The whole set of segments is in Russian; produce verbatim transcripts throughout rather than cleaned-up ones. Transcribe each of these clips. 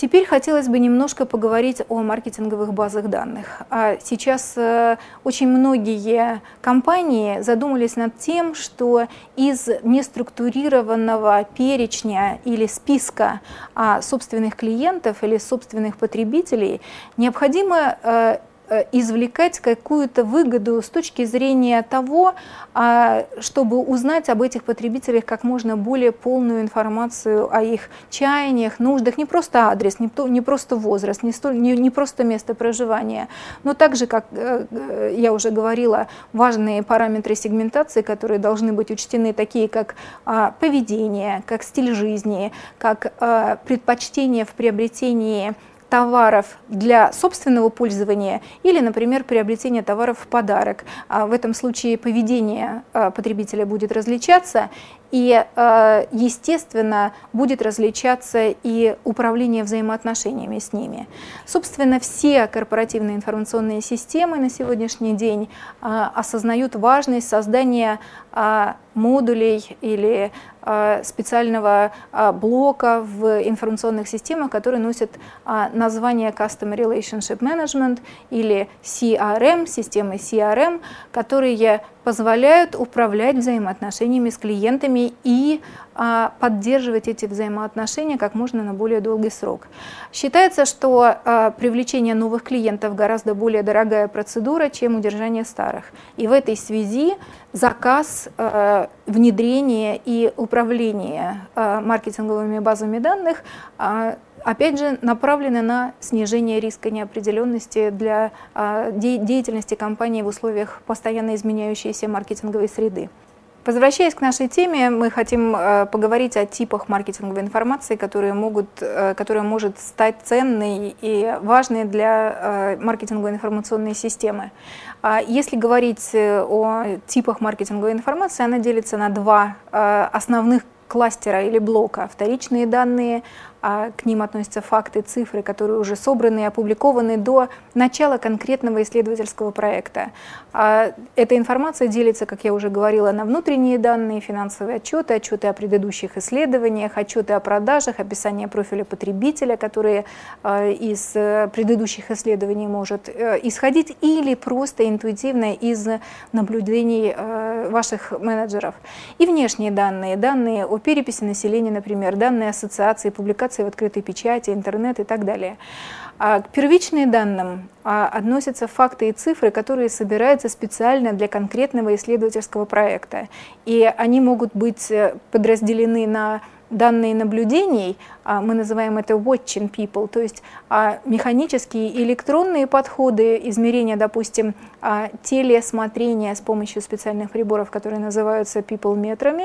Теперь хотелось бы немножко поговорить о маркетинговых базах данных. Сейчас очень многие компании задумались над тем, что из неструктурированного перечня или списка собственных клиентов или собственных потребителей необходимо извлекать какую-то выгоду с точки зрения того, чтобы узнать об этих потребителях как можно более полную информацию о их чаяниях, нуждах, не просто адрес, не, то, не просто возраст, не, столь, не, не просто место проживания, но также, как я уже говорила, важные параметры сегментации, которые должны быть учтены, такие как поведение, как стиль жизни, как предпочтение в приобретении товаров для собственного пользования или, например, приобретение товаров в подарок. В этом случае поведение потребителя будет различаться, и, естественно, будет различаться и управление взаимоотношениями с ними. Собственно, все корпоративные информационные системы на сегодняшний день осознают важность создания модулей или специального блока в информационных системах, которые носят название Customer Relationship Management или си ар эм, системы си ар эм, которые позволяют управлять взаимоотношениями с клиентами и а, поддерживать эти взаимоотношения как можно на более долгий срок. Считается, что а, привлечение новых клиентов гораздо более дорогая процедура, чем удержание старых. И в этой связи заказ, а, внедрение и управление а, маркетинговыми базами данных а, опять же, направлены на снижение риска неопределенности для деятельности компании в условиях постоянно изменяющейся маркетинговой среды. Возвращаясь к нашей теме, мы хотим поговорить о типах маркетинговой информации, которые могут, которая может стать ценной и важной для маркетинговой информационной системы. Если говорить о типах маркетинговой информации, она делится на два основных кластера или блока: вторичные данные, а к ним относятся факты, цифры, которые уже собраны и опубликованы до начала конкретного исследовательского проекта. Эта информация делится, как я уже говорила, на внутренние данные, финансовые отчеты, отчеты о предыдущих исследованиях, отчеты о продажах, описание профиля потребителя, которые из предыдущих исследований может исходить, или просто интуитивно из наблюдений ваших менеджеров. И внешние данные, данные о переписи населения, например, данные ассоциации, публикации в открытой печати, интернет и так далее. К первичным данным относятся факты и цифры, которые собираются специально для конкретного исследовательского проекта. И они могут быть подразделены на данные наблюдений, мы называем это watching people, то есть механические и электронные подходы измерения, допустим, телесмотрения с помощью специальных приборов, которые называются people-метрами,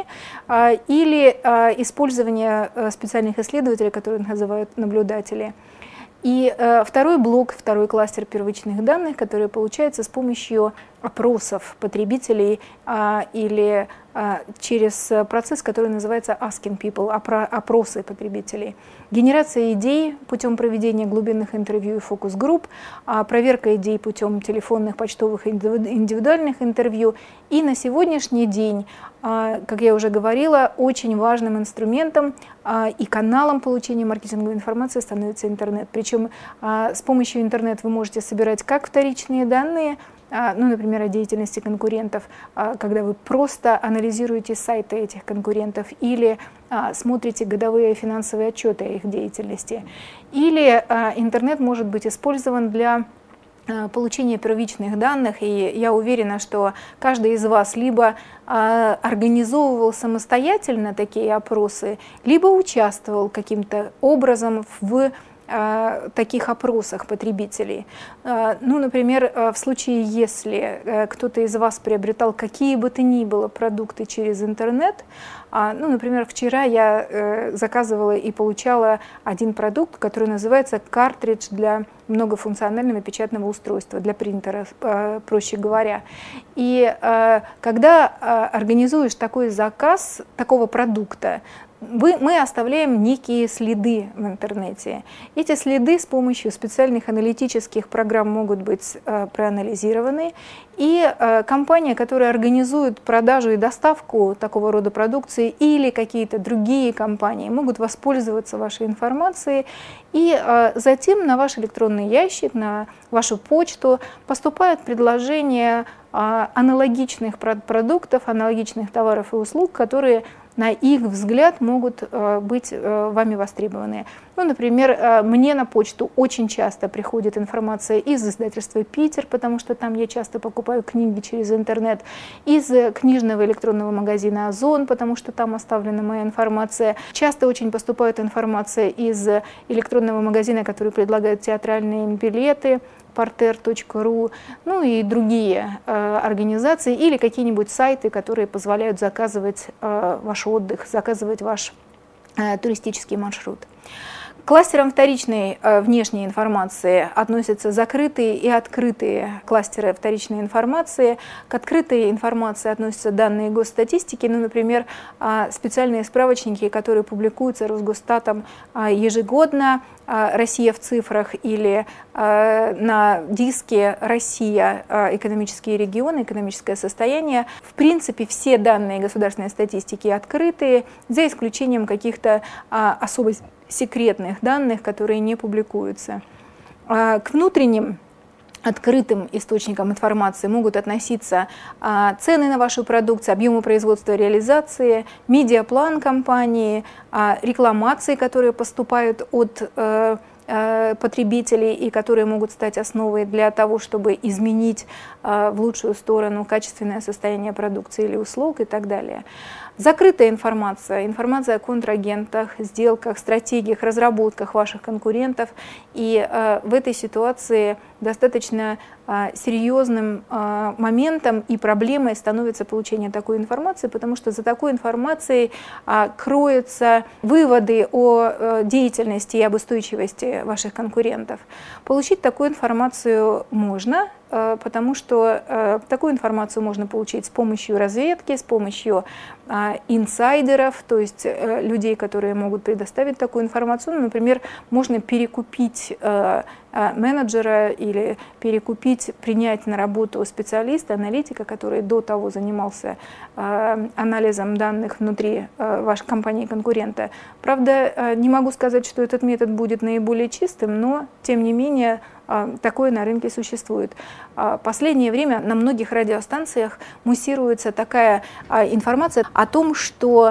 или использование специальных исследователей, которые называют наблюдатели. И э, второй блок, второй кластер первичных данных, которые получаются с помощью опросов потребителей э, или э, через процесс, который называется asking people, опросы потребителей. Генерация идей путем проведения глубинных интервью и фокус-групп, э, проверка идей путем телефонных, почтовых и индивидуальных интервью. И на сегодняшний день, э, как я уже говорила, очень важным инструментом э, и каналом получения маркетинговой информации становится интернет. Причем э, с помощью интернета вы можете собирать как вторичные данные, ну, например, о деятельности конкурентов, когда вы просто анализируете сайты этих конкурентов или смотрите годовые финансовые отчеты о их деятельности. Или интернет может быть использован для получения первичных данных, и я уверена, что каждый из вас либо организовывал самостоятельно такие опросы, либо участвовал каким-то образом в таких опросах потребителей. Ну, например, в случае, если кто-то из вас приобретал какие бы то ни было продукты через интернет, ну, например, вчера я заказывала и получала один продукт, который называется картридж для многофункционального печатного устройства, для принтера, проще говоря. И когда организуешь такой заказ такого продукта, Вы, мы оставляем некие следы в интернете. Эти следы с помощью специальных аналитических программ могут быть э, проанализированы, И э, компания, которая организует продажу и доставку такого рода продукции, или какие-то другие компании могут воспользоваться вашей информацией, и э, затем на ваш электронный ящик, на вашу почту поступает предложение э, аналогичных продуктов, аналогичных товаров и услуг, которые на их взгляд могут э, быть э, вами востребованы. Ну, например, э, мне на почту очень часто приходит информация из издательства «Питер», потому что там я часто покупаю книги через интернет, из книжного электронного магазина «Озон», потому что там оставлена моя информация. Часто очень поступает информация из электронного магазина, который предлагает театральные билеты, портер точка ру, ну и другие э, организации или какие-нибудь сайты, которые позволяют заказывать э, ваш отдых, заказывать ваш э, туристический маршрут. К кластерам вторичной э, внешней информации относятся закрытые и открытые кластеры вторичной информации. К открытой информации относятся данные госстатистики, ну, например, э, специальные справочники, которые публикуются Росгосстатом э, ежегодно, э, «Россия в цифрах» или э, на диске «Россия. Э, экономические регионы, экономическое состояние». В принципе, все данные государственной статистики открытые, за исключением каких-то э, особо секретных данных, которые не публикуются. К внутренним открытым источникам информации могут относиться цены на вашу продукцию, объемы производства и реализации, медиаплан компании, рекламации, которые поступают от потребителей и которые могут стать основой для того, чтобы изменить в лучшую сторону качественное состояние продукции или услуг и так далее. Закрытая информация, информация о контрагентах, сделках, стратегиях, разработках ваших конкурентов. И э, в этой ситуации достаточно э, серьезным э, моментом и проблемой становится получение такой информации, потому что за такой информацией э, кроются выводы о э, деятельности и об устойчивости ваших конкурентов. Получить такую информацию можно, потому что э, такую информацию можно получить с помощью разведки, с помощью э, инсайдеров, то есть э, людей, которые могут предоставить такую информацию. Ну, например, можно перекупить э, э, менеджера или перекупить, принять на работу специалиста, аналитика, который до того занимался э, анализом данных внутри э, вашей компании-конкурента. Правда, э, не могу сказать, что этот метод будет наиболее чистым, но, тем не менее, такое на рынке существует. В последнее время на многих радиостанциях муссируется такая информация о том, что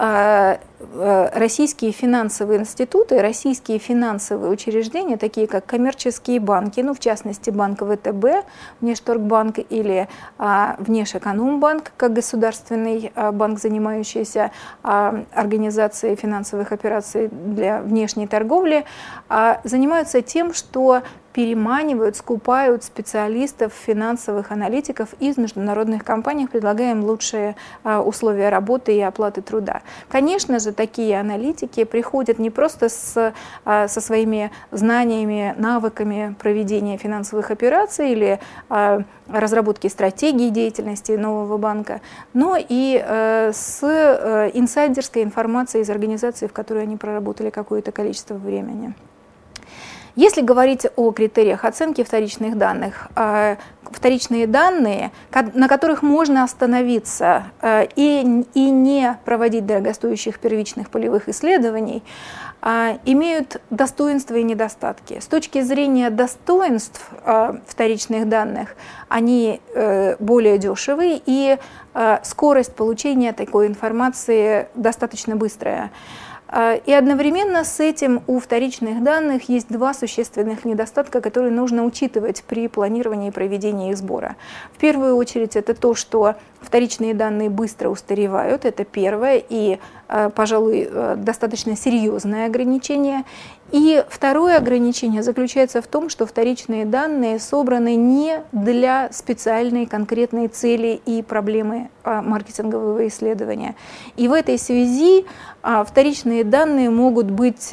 российские финансовые институты, российские финансовые учреждения, такие как коммерческие банки, ну, в частности, банк вэ тэ бэ, Внешторгбанк, или а, Внешэкономбанк, как государственный а, банк, занимающийся а, организацией финансовых операций для внешней торговли, а, занимаются тем, что переманивают, скупают специалистов, финансовых аналитиков из международных компаний, предлагая им лучшие а, условия работы и оплаты труда. Конечно же, такие аналитики приходят не просто с, а, со своими знаниями, навыками проведения финансовых операций или а, разработки стратегии деятельности нового банка, но и а, с а, инсайдерской информацией из организации, в которой они проработали какое-то количество времени. Если говорить о критериях оценки вторичных данных, вторичные данные, на которых можно остановиться и, и не проводить дорогостоящих первичных полевых исследований, имеют достоинства и недостатки. С точки зрения достоинств вторичных данных, они более дешевые, и скорость получения такой информации достаточно быстрая. И одновременно с этим у вторичных данных есть два существенных недостатка, которые нужно учитывать при планировании и проведении их сбора. В первую очередь это то, что вторичные данные быстро устаревают, это первое и, пожалуй, достаточно серьезное ограничение. И второе ограничение заключается в том, что вторичные данные собраны не для специальной конкретной цели и проблемы маркетингового исследования. И в этой связи вторичные данные могут быть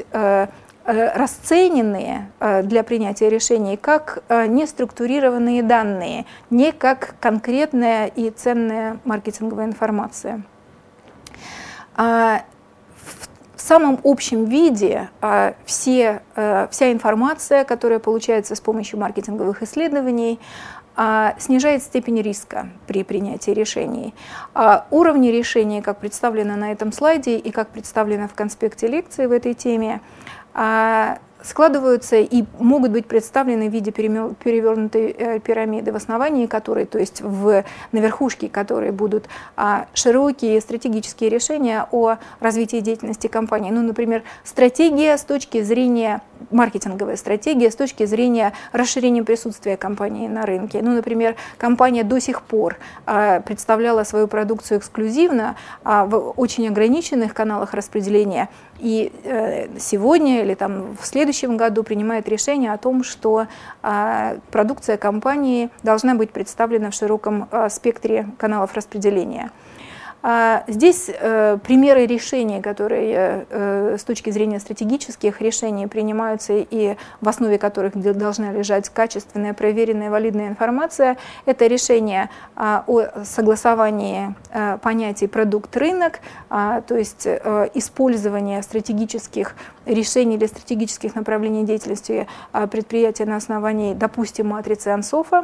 расценены для принятия решений как неструктурированные данные, не как конкретная и ценная маркетинговая информация. В самом общем виде все, вся информация, которая получается с помощью маркетинговых исследований, снижает степень риска при принятии решений. Уровни решений, как представлено на этом слайде и как представлено в конспекте лекции в этой теме, складываются и могут быть представлены в виде перевернутой пирамиды, в основании которой, то есть в, на верхушке которой будут широкие стратегические решения о развитии деятельности компании. Ну, например, стратегия с точки зрения, маркетинговая стратегия с точки зрения расширения присутствия компании на рынке. Ну, например, компания до сих пор представляла свою продукцию эксклюзивно в очень ограниченных каналах распределения, и сегодня или там в следующем году принимает решение о том, что продукция компании должна быть представлена в широком спектре каналов распределения. Здесь э, примеры решений, которые э, с точки зрения стратегических решений принимаются и в основе которых должна лежать качественная, проверенная, валидная информация. Это решение э, о согласовании э, понятий продукт-рынок, э, то есть э, использование стратегических решений или стратегических направлений деятельности э, предприятия на основании, допустим, матрицы Ансофа.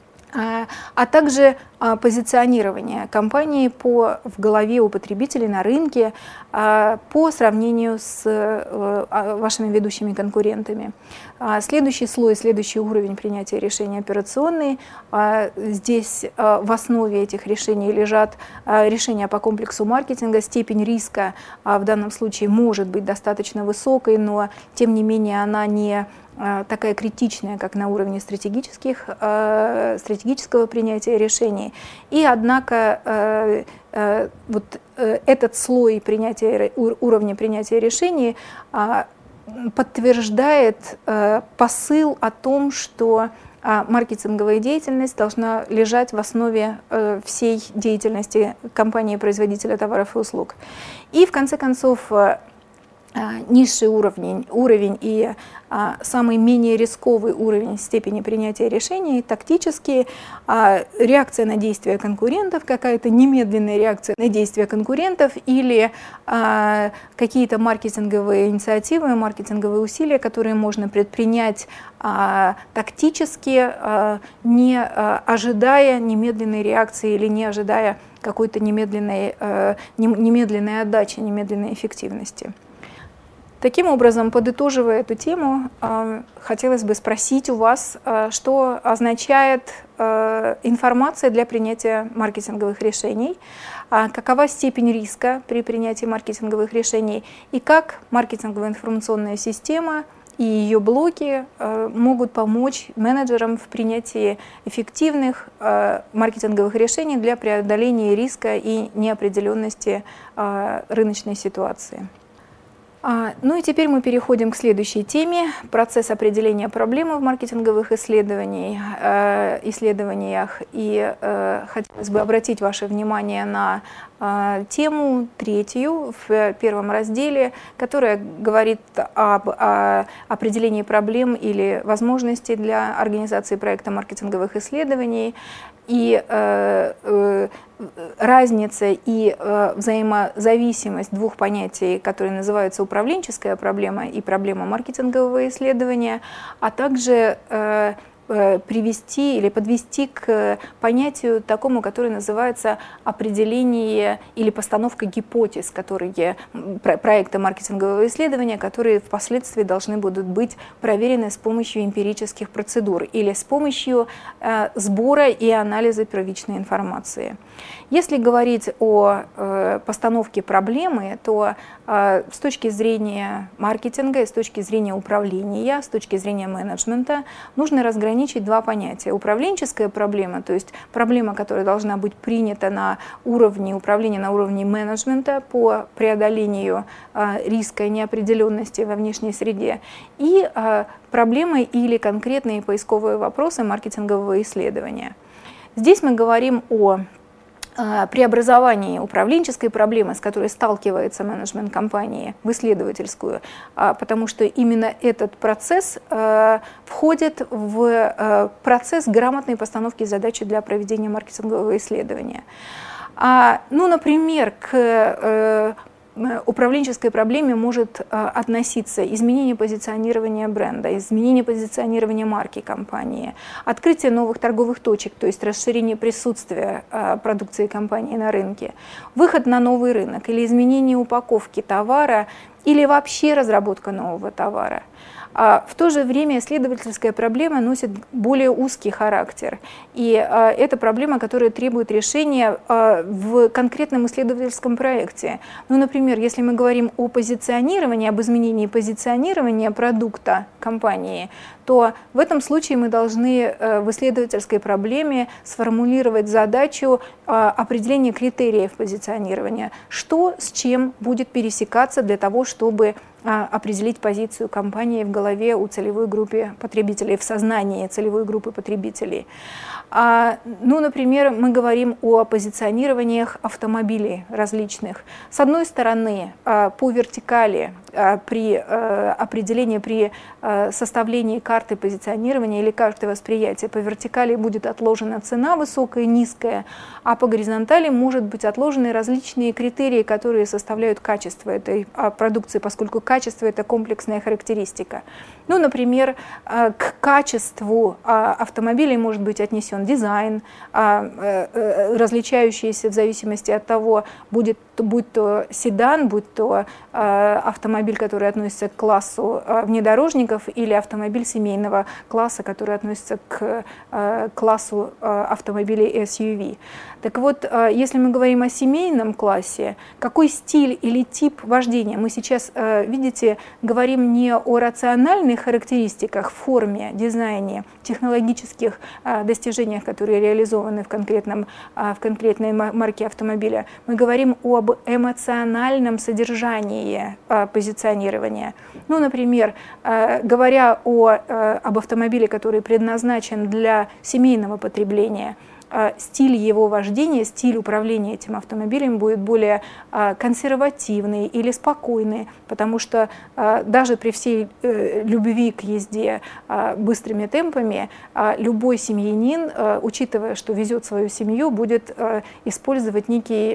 А также позиционирование компании по, в голове у потребителей на рынке по сравнению с вашими ведущими конкурентами. Следующий слой, следующий уровень принятия решений операционный. Здесь в основе этих решений лежат решения по комплексу маркетинга. Степень риска в данном случае может быть достаточно высокой, но тем не менее она не такая критичная, как на уровне стратегических, стратегического принятия решений. И однако вот этот слой принятия, уровня принятия решений подтверждает посыл о том, что маркетинговая деятельность должна лежать в основе всей деятельности компании-производителя товаров и услуг. И в конце концов, низший уровень, уровень и а, самый менее рисковый уровень степени принятия решений, тактические, а, реакция на действия конкурентов, какая-то немедленная реакция на действия конкурентов или а, какие-то маркетинговые инициативы, маркетинговые усилия, которые можно предпринять а, тактически, а, не а, ожидая немедленной реакции или не ожидая какой-то немедленной, а, немедленной отдачи, немедленной эффективности. Таким образом, подытоживая эту тему, хотелось бы спросить у вас, что означает информация для принятия маркетинговых решений, какова степень риска при принятии маркетинговых решений и как маркетинговая информационная система и ее блоки могут помочь менеджерам в принятии эффективных маркетинговых решений для преодоления риска и неопределенности рыночной ситуации. Ну и теперь мы переходим к следующей теме – процесс определения проблемы в маркетинговых исследованиях. исследованиях. И э, хотелось бы обратить ваше внимание на э, тему третью в первом разделе, которая говорит об о определении проблем или возможностей для организации проекта маркетинговых исследований. И э, э, разница и э, взаимозависимость двух понятий, которые называются управленческая проблема и проблема маркетингового исследования, а также э, привести или подвести к понятию такому, которое называется определение или постановка гипотез, которые проекта маркетингового исследования, которые впоследствии должны будут быть проверены с помощью эмпирических процедур или с помощью э, сбора и анализа первичной информации. Если говорить о э, постановке проблемы, то э, с точки зрения маркетинга, с точки зрения управления, с точки зрения менеджмента нужно разграничить два понятия. Управленческая проблема, то есть проблема, которая должна быть принята на уровне управления, на уровне менеджмента по преодолению э, риска и неопределенности во внешней среде, и э, проблемы или конкретные поисковые вопросы маркетингового исследования. Здесь мы говорим о преобразовании управленческой проблемы, с которой сталкивается менеджмент компании, в исследовательскую, потому что именно этот процесс входит в процесс грамотной постановки задачи для проведения маркетингового исследования. Ну, например, к управленческой проблеме может относиться изменение позиционирования бренда, изменение позиционирования марки компании, открытие новых торговых точек, то есть расширение присутствия продукции компании на рынке, выход на новый рынок или изменение упаковки товара или вообще разработка нового товара. А в то же время исследовательская проблема носит более узкий характер. И а, это проблема, которая требует решения а, в конкретном исследовательском проекте. Ну, например, если мы говорим о позиционировании, об изменении позиционирования продукта компании, то в этом случае мы должны а, в исследовательской проблеме сформулировать задачу а, определения критериев позиционирования, что с чем будет пересекаться для того, чтобы определить позицию компании в голове у целевой группы потребителей, в сознании целевой группы потребителей. А, ну, например, мы говорим о позиционированиях автомобилей различных. С одной стороны, а, по вертикали а, при а, определении, при а, составлении карты позиционирования или карты восприятия, по вертикали будет отложена цена высокая, низкая, а по горизонтали может быть отложены различные критерии, которые составляют качество этой а, продукции, поскольку качество – это комплексная характеристика. Ну, например, а, к качеству а, автомобилей может быть отнесен дизайн, различающийся в зависимости от того, будет, будь то седан, будь то автомобиль, который относится к классу внедорожников, или автомобиль семейного класса, который относится к классу автомобилей эс ю ви. Так вот, если мы говорим о семейном классе, какой стиль или тип вождения? Мы сейчас, видите, говорим не о рациональных характеристиках, форме, дизайне, технологических достижениях, которые реализованы в, конкретном, в конкретной марке автомобиля. Мы говорим об эмоциональном содержании позиционирования. Ну, например, говоря о, об автомобиле, который предназначен для семейного потребления, стиль его вождения, стиль управления этим автомобилем будет более консервативный или спокойный, потому что даже при всей любви к езде быстрыми темпами любой семьянин, учитывая, что везет свою семью, будет использовать некий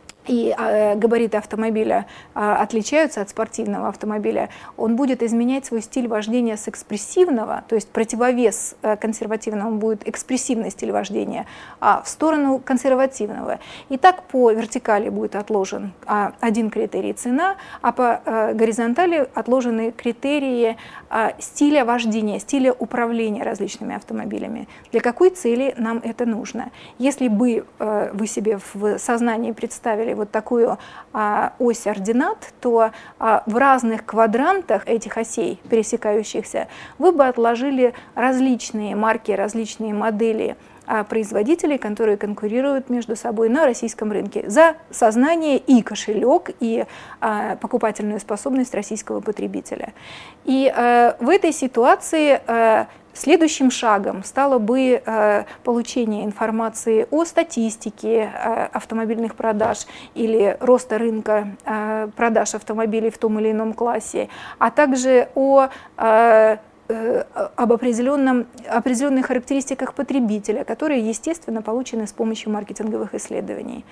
и э, габариты автомобиля э, отличаются от спортивного автомобиля, он будет изменять свой стиль вождения с экспрессивного, то есть противовес э, консервативному будет экспрессивный стиль вождения, а в сторону консервативного. И так по вертикали будет отложен а, один критерий — цена, а по э, горизонтали отложены критерии э, стиля вождения, стиля управления различными автомобилями. Для какой цели нам это нужно? Если бы э, вы себе в сознании представили вот такую а, ось ординат, то а, в разных квадрантах этих осей, пересекающихся, вы бы отложили различные марки, различные модели а, производителей, которые конкурируют между собой на российском рынке за сознание и кошелек, и а, покупательную способность российского потребителя. И а, в этой ситуации а, следующим шагом стало бы э, получение информации о статистике э, автомобильных продаж или роста рынка э, продаж автомобилей в том или ином классе, а также о э, об определенном, определенных характеристиках потребителя, которые, естественно, получены с помощью маркетинговых исследований.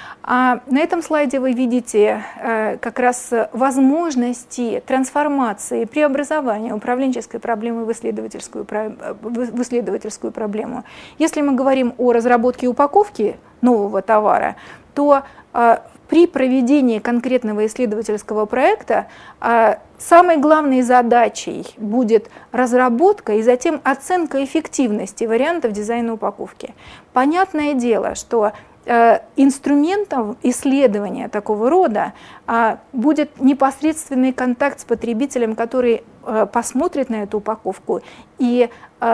А на этом слайде вы видите э, как раз возможности трансформации, преобразования управленческой проблемы в исследовательскую, в исследовательскую проблему. Если мы говорим о разработке упаковки нового товара, то э, при проведении конкретного исследовательского проекта э, самой главной задачей будет разработка и затем оценка эффективности вариантов дизайна упаковки. Понятное дело, что инструментом исследования такого рода будет непосредственный контакт с потребителем, который посмотрит на эту упаковку и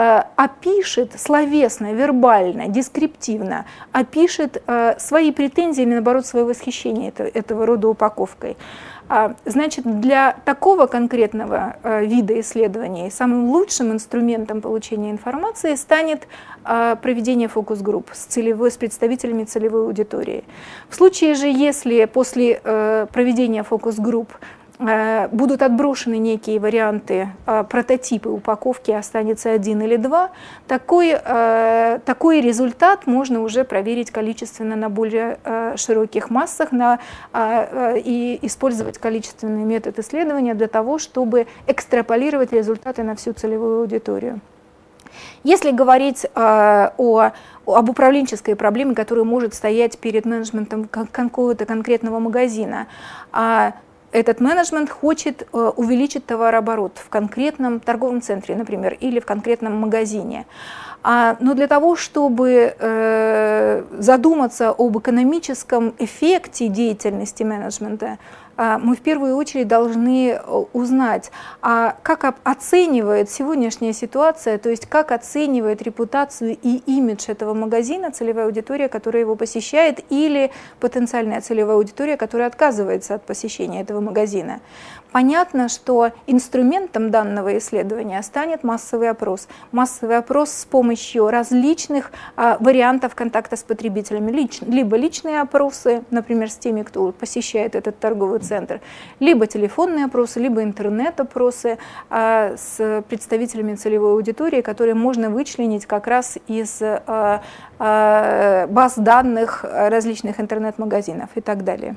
опишет словесно, вербально, дескриптивно, опишет свои претензии или, наоборот, свое восхищение этого рода упаковкой. Значит, для такого конкретного вида исследований самым лучшим инструментом получения информации станет проведение фокус-групп с, целевой, с представителями целевой аудитории. В случае же, если после проведения фокус-групп будут отброшены некие варианты, прототипы упаковки, останется один или два, такой, такой результат можно уже проверить количественно на более широких массах на, и использовать количественный метод исследования для того, чтобы экстраполировать результаты на всю целевую аудиторию. Если говорить э, о, об управленческой проблеме, которая может стоять перед менеджментом какого-то конкретного магазина, а этот менеджмент хочет э, увеличить товарооборот в конкретном торговом центре, например, или в конкретном магазине. А, но для того, чтобы э, задуматься об экономическом эффекте деятельности менеджмента, мы в первую очередь должны узнать, а как оценивает сегодняшняя ситуация, то есть как оценивает репутацию и имидж этого магазина целевая аудитория, которая его посещает, или потенциальная целевая аудитория, которая отказывается от посещения этого магазина. Понятно, что инструментом данного исследования станет массовый опрос. Массовый опрос с помощью различных а, вариантов контакта с потребителями. Лич, либо личные опросы, например, с теми, кто посещает этот торговый центр, либо телефонные опросы, либо интернет-опросы а, с представителями целевой аудитории, которые можно вычленить как раз из а, а, баз данных различных интернет-магазинов и так далее.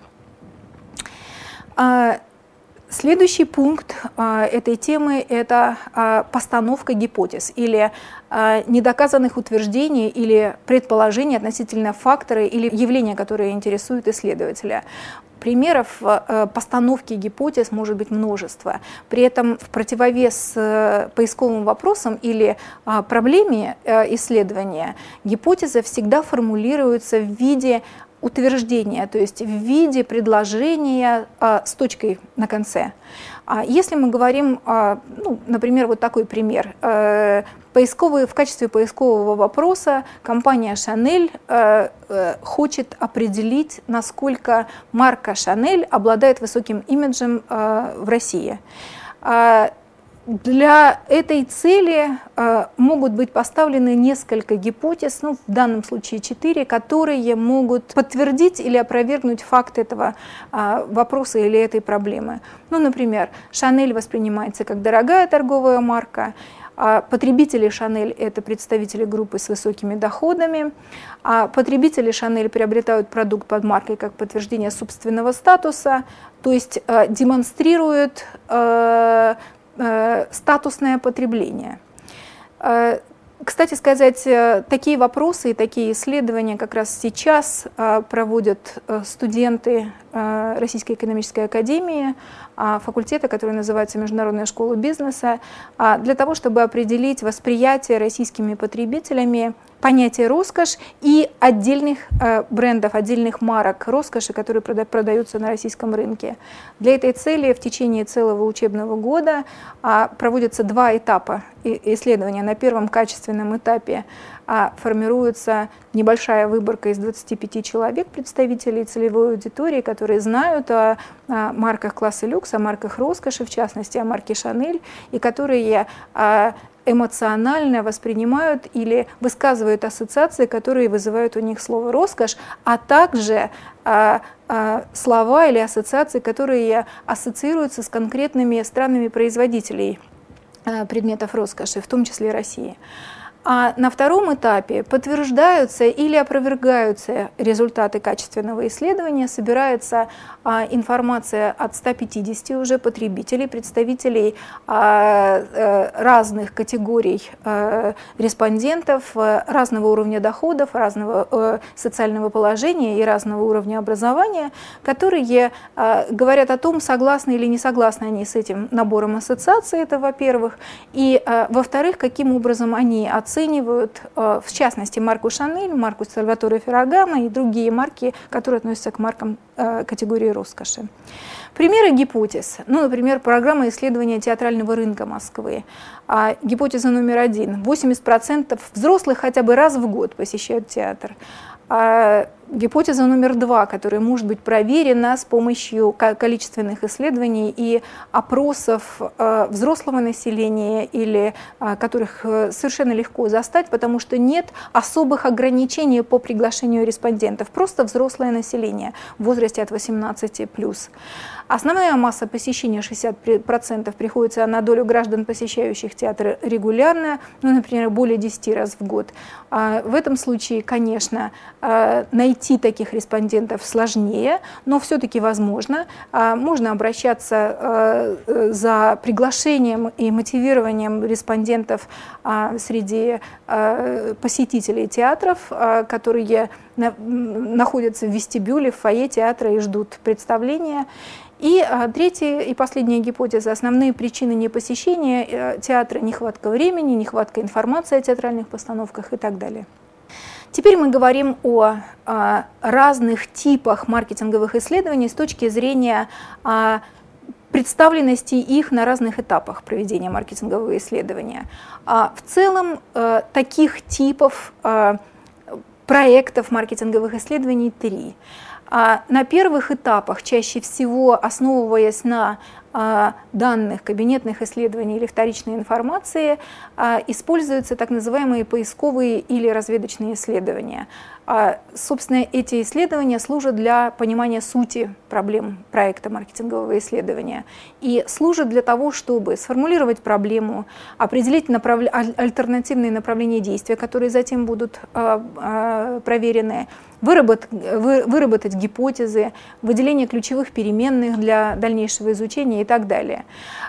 А, Следующий пункт а, этой темы – это а, постановка гипотез или а, недоказанных утверждений или предположений относительно фактора или явления, которые интересуют исследователя. Примеров а, постановки гипотез может быть множество. При этом в противовес а, поисковым вопросам или а, проблеме а, исследования гипотеза всегда формулируется в виде утверждения, то есть в виде предложения а, с точкой на конце. А если мы говорим, а, ну, например, вот такой пример. А, поисковый, в качестве поискового вопроса компания Chanel а, а, хочет определить, насколько марка Chanel обладает высоким имиджем а, в России. А, Для этой цели э, могут быть поставлены несколько гипотез, ну, в данном случае четыре, которые могут подтвердить или опровергнуть факт этого э, вопроса или этой проблемы. Ну, например, Chanel воспринимается как дорогая торговая марка, а потребители Chanel – это представители группы с высокими доходами, а потребители Chanel приобретают продукт под маркой как подтверждение собственного статуса, то есть э, демонстрируют э, статусное потребление. Кстати сказать, такие вопросы и такие исследования как раз сейчас проводят студенты Российской экономической академии, факультета, который называется Международная школа бизнеса, для того, чтобы определить восприятие российскими потребителями понятие роскошь и отдельных брендов, отдельных марок роскоши, которые продаются на российском рынке. Для этой цели в течение целого учебного года проводятся два этапа исследования. На первом качественном этапе формируется небольшая выборка из двадцати пяти человек, представителей целевой аудитории, которые знают о марках класса люкс, о марках роскоши, в частности, о марке Chanel, и которые эмоционально воспринимают или высказывают ассоциации, которые вызывают у них слово «роскошь», а также а, а, слова или ассоциации, которые ассоциируются с конкретными странами производителей а, предметов роскоши, в том числе России. А на втором этапе подтверждаются или опровергаются результаты качественного исследования, собирается а, информация от ста пятидесяти уже потребителей, представителей а, а, разных категорий а, респондентов, а, разного уровня доходов, разного а, социального положения и разного уровня образования, которые а, говорят о том, согласны или не согласны они с этим набором ассоциаций, это во-первых, и а, во-вторых, каким образом они оценивают оценивают, в частности, марку Chanel, марку Salvatore Ferragamo и другие марки, которые относятся к маркам категории роскоши. Примеры гипотез. Ну, например, программа исследования театрального рынка Москвы. Гипотеза номер один. восемьдесят процентов взрослых хотя бы раз в год посещают театр. гипотеза номер два, которая может быть проверена с помощью количественных исследований и опросов взрослого населения, или которых совершенно легко застать, потому что нет особых ограничений по приглашению респондентов, просто взрослое население в возрасте от восемнадцати плюс. Основная масса посещения, шестьдесят процентов, приходится на долю граждан, посещающих театр регулярно, ну, например, более десяти раз в год. В этом случае, конечно, найти таких респондентов сложнее, но все-таки возможно. Можно обращаться за приглашением и мотивированием респондентов среди посетителей театров, которые находятся в вестибюле, в фойе театра и ждут представления. И третья и последняя гипотеза: основные причины непосещения театра — нехватка времени, нехватка информации о театральных постановках и так далее. Теперь мы говорим о, о разных типах маркетинговых исследований с точки зрения о представленности их на разных этапах проведения маркетингового исследования. В целом таких типов проектов маркетинговых исследований три. На первых этапах, чаще всего основываясь на данных кабинетных исследований или вторичной информации, используются так называемые поисковые или разведочные исследования. Собственно, эти исследования служат для понимания сути проблем проекта маркетингового исследования и служат для того, чтобы сформулировать проблему, определить направ... альтернативные направления действия, которые затем будут проверены, выработать, выработать гипотезы, выделение ключевых переменных для дальнейшего изучения и так далее.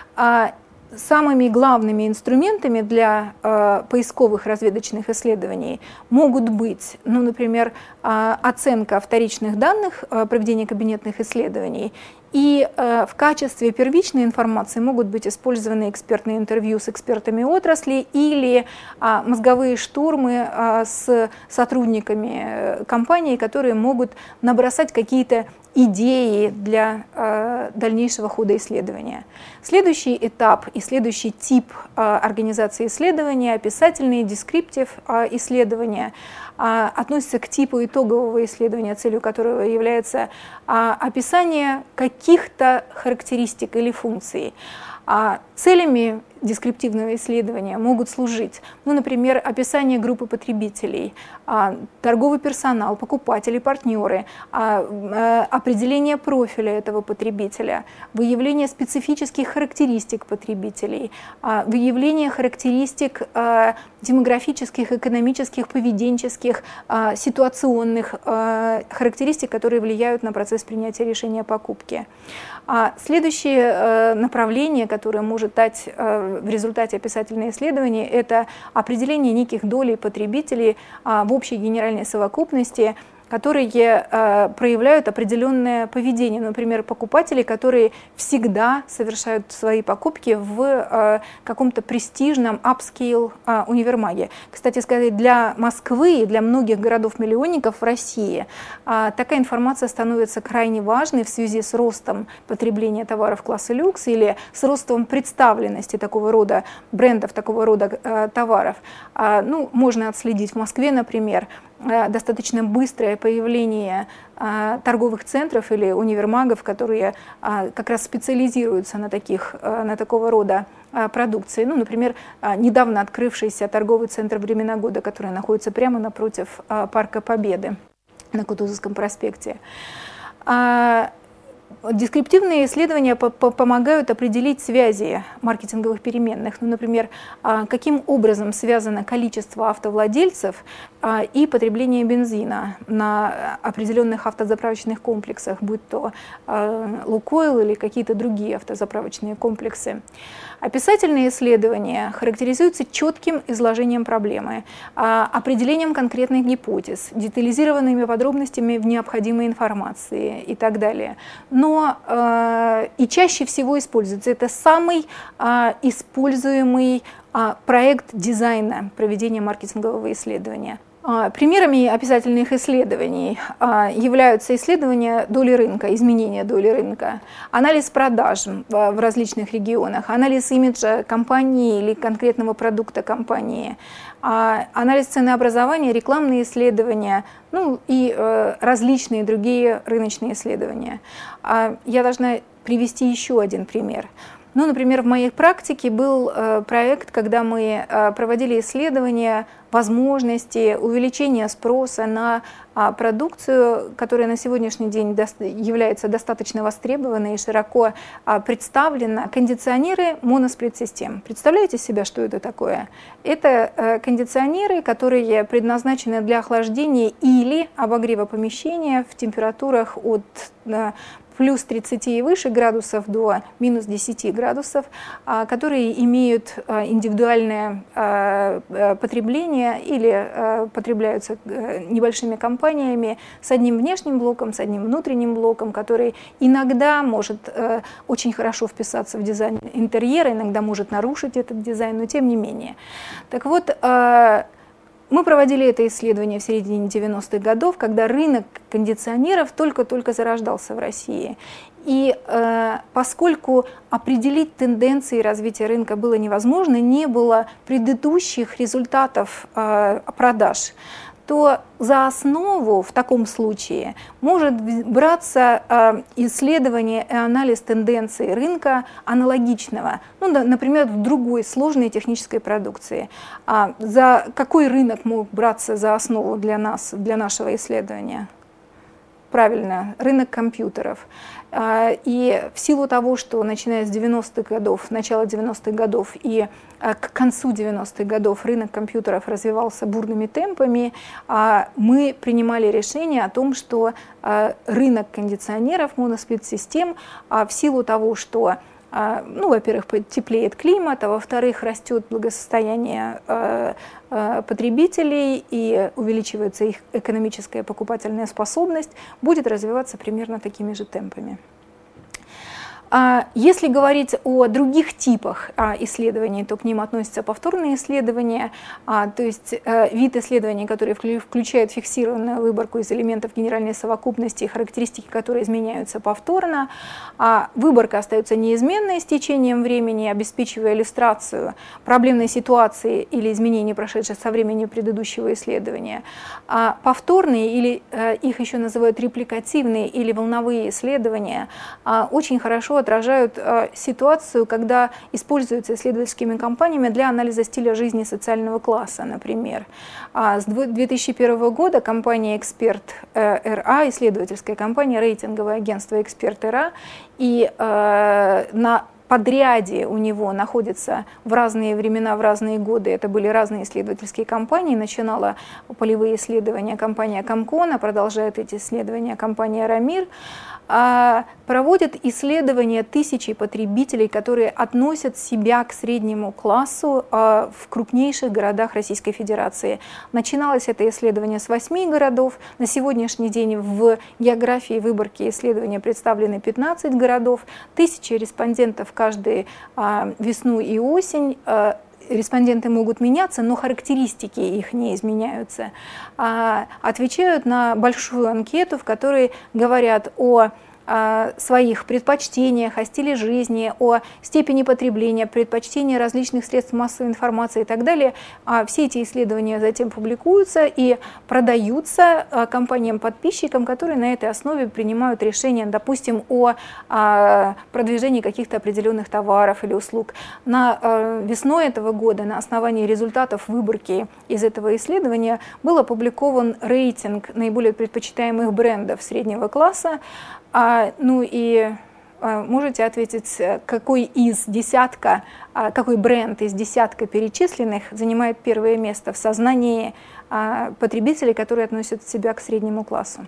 Самыми главными инструментами для э, поисковых разведочных исследований могут быть, ну, например, э, оценка вторичных данных, э, проведение кабинетных исследований, и э, в качестве первичной информации могут быть использованы экспертные интервью с экспертами отрасли или э, мозговые штурмы э, с сотрудниками компании, которые могут набросать какие-то идеи для э, дальнейшего хода исследования. Следующий этап и следующий тип э, организации исследования, описательные, дескриптив э, исследования, э, относятся к типу итогового исследования, целью которого является э, описание каких-то характеристик или функций. А целями дескриптивного исследования могут служить, ну, например, описание группы потребителей, торговый персонал, покупатели, партнеры, определение профиля этого потребителя, выявление специфических характеристик потребителей, выявление характеристик демографических, экономических, поведенческих, ситуационных характеристик, которые влияют на процесс принятия решения о покупке. Следующее направление, которое может дать в результате описательное исследование, это определение неких долей потребителей в общей генеральной совокупности, которые э, проявляют определенное поведение. Например, покупатели, которые всегда совершают свои покупки в э, каком-то престижном upscale э, универмаге. Кстати сказать, для Москвы и для многих городов-миллионников в России э, такая информация становится крайне важной в связи с ростом потребления товаров класса люкс или с ростом представленности такого рода брендов, такого рода э, товаров. Э, ну, можно отследить в Москве, например, достаточно быстрое появление а, торговых центров или универмагов, которые а, как раз специализируются на, таких, а, на такого рода а, продукции. Ну, например, а, недавно открывшийся торговый центр «Времена года», который находится прямо напротив а, Парка Победы на Кутузовском проспекте. А, Дескриптивные исследования помогают определить связи маркетинговых переменных. Ну, например, каким образом связано количество автовладельцев и потребление бензина на определенных автозаправочных комплексах, будь то Лукойл или какие-то другие автозаправочные комплексы. Описательные исследования характеризуются четким изложением проблемы, определением конкретных гипотез, детализированными подробностями в необходимой информации и так далее. Но э, и чаще всего используется. Это самый э, используемый э, проект дизайна проведения маркетингового исследования. Примерами описательных исследований являются исследования доли рынка, изменения доли рынка, анализ продаж в различных регионах, анализ имиджа компании или конкретного продукта компании, анализ ценообразования, рекламные исследования, ну и различные другие рыночные исследования. Я должна привести еще один пример. Ну, например, в моей практике был э, проект, когда мы э, проводили исследования возможности увеличения спроса на э, продукцию, которая на сегодняшний день до, является достаточно востребованной и широко э, представлена, кондиционеры моносплит-систем. Представляете себе, что это такое? Это э, кондиционеры, которые предназначены для охлаждения или обогрева помещения в температурах от э, плюс тридцати и выше градусов до минус десяти градусов, которые имеют индивидуальное потребление или потребляются небольшими компаниями с одним внешним блоком, с одним внутренним блоком, который иногда может очень хорошо вписаться в дизайн интерьера, иногда может нарушить этот дизайн, но тем не менее. Так вот, мы проводили это исследование в середине девяностых годов, когда рынок кондиционеров только-только зарождался в России. И э, поскольку определить тенденции развития рынка было невозможно, не было предыдущих результатов э, продаж, то за основу в таком случае может браться э, исследование и анализ тенденций рынка аналогичного, ну, да, например, в другой сложной технической продукции. А за какой рынок мог браться за основу для нас, для нашего исследования? Правильно, рынок компьютеров. И в силу того, что начиная с девяностых годов, начала девяностых годов и к концу девяностых годов рынок компьютеров развивался бурными темпами, мы принимали решение о том, что рынок кондиционеров, моносплит-систем, в силу того, что, ну, во-первых, теплеет климат, а во-вторых, растет благосостояние потребителей и увеличивается их экономическая покупательная способность, будет развиваться примерно такими же темпами. Если говорить о других типах исследований, то к ним относятся повторные исследования, то есть вид исследований, который включает фиксированную выборку из элементов генеральной совокупности, характеристики, которые изменяются повторно. Выборка остается неизменной с течением времени, обеспечивая иллюстрацию проблемной ситуации или изменений, прошедших со времени предыдущего исследования. Повторные, или их еще называют репликативные или волновые исследования, очень хорошо отражают э, ситуацию, когда используются исследовательскими компаниями для анализа стиля жизни социального класса, например. А с две тысячи первого года компания «Эксперт эр а», исследовательская компания, рейтинговое агентство «Эксперт эр а», и э, на подряде у него находятся в разные времена, в разные годы, это были разные исследовательские компании, начинала полевые исследования компания «Комкон», продолжает эти исследования компания «Рамир», проводит исследования тысячи потребителей, которые относят себя к среднему классу в крупнейших городах Российской Федерации. Начиналось это исследование с восьми городов. На сегодняшний день в географии выборки исследования представлены пятнадцать городов, тысячи респондентов каждую весну и осень. Респонденты могут меняться, но характеристики их не изменяются. Отвечают на большую анкету, в которой говорят о о своих предпочтениях, о стиле жизни, о степени потребления, предпочтения различных средств массовой информации и так далее. Все эти исследования затем публикуются и продаются компаниям-подписчикам, которые на этой основе принимают решения, допустим, о продвижении каких-то определенных товаров или услуг. На весной этого года на основании результатов выборки из этого исследования был опубликован рейтинг наиболее предпочитаемых брендов среднего класса. А, ну и а, можете ответить, какой из десятка, а, какой бренд из десятка перечисленных занимает первое место в сознании а, потребителей, которые относят себя к среднему классу?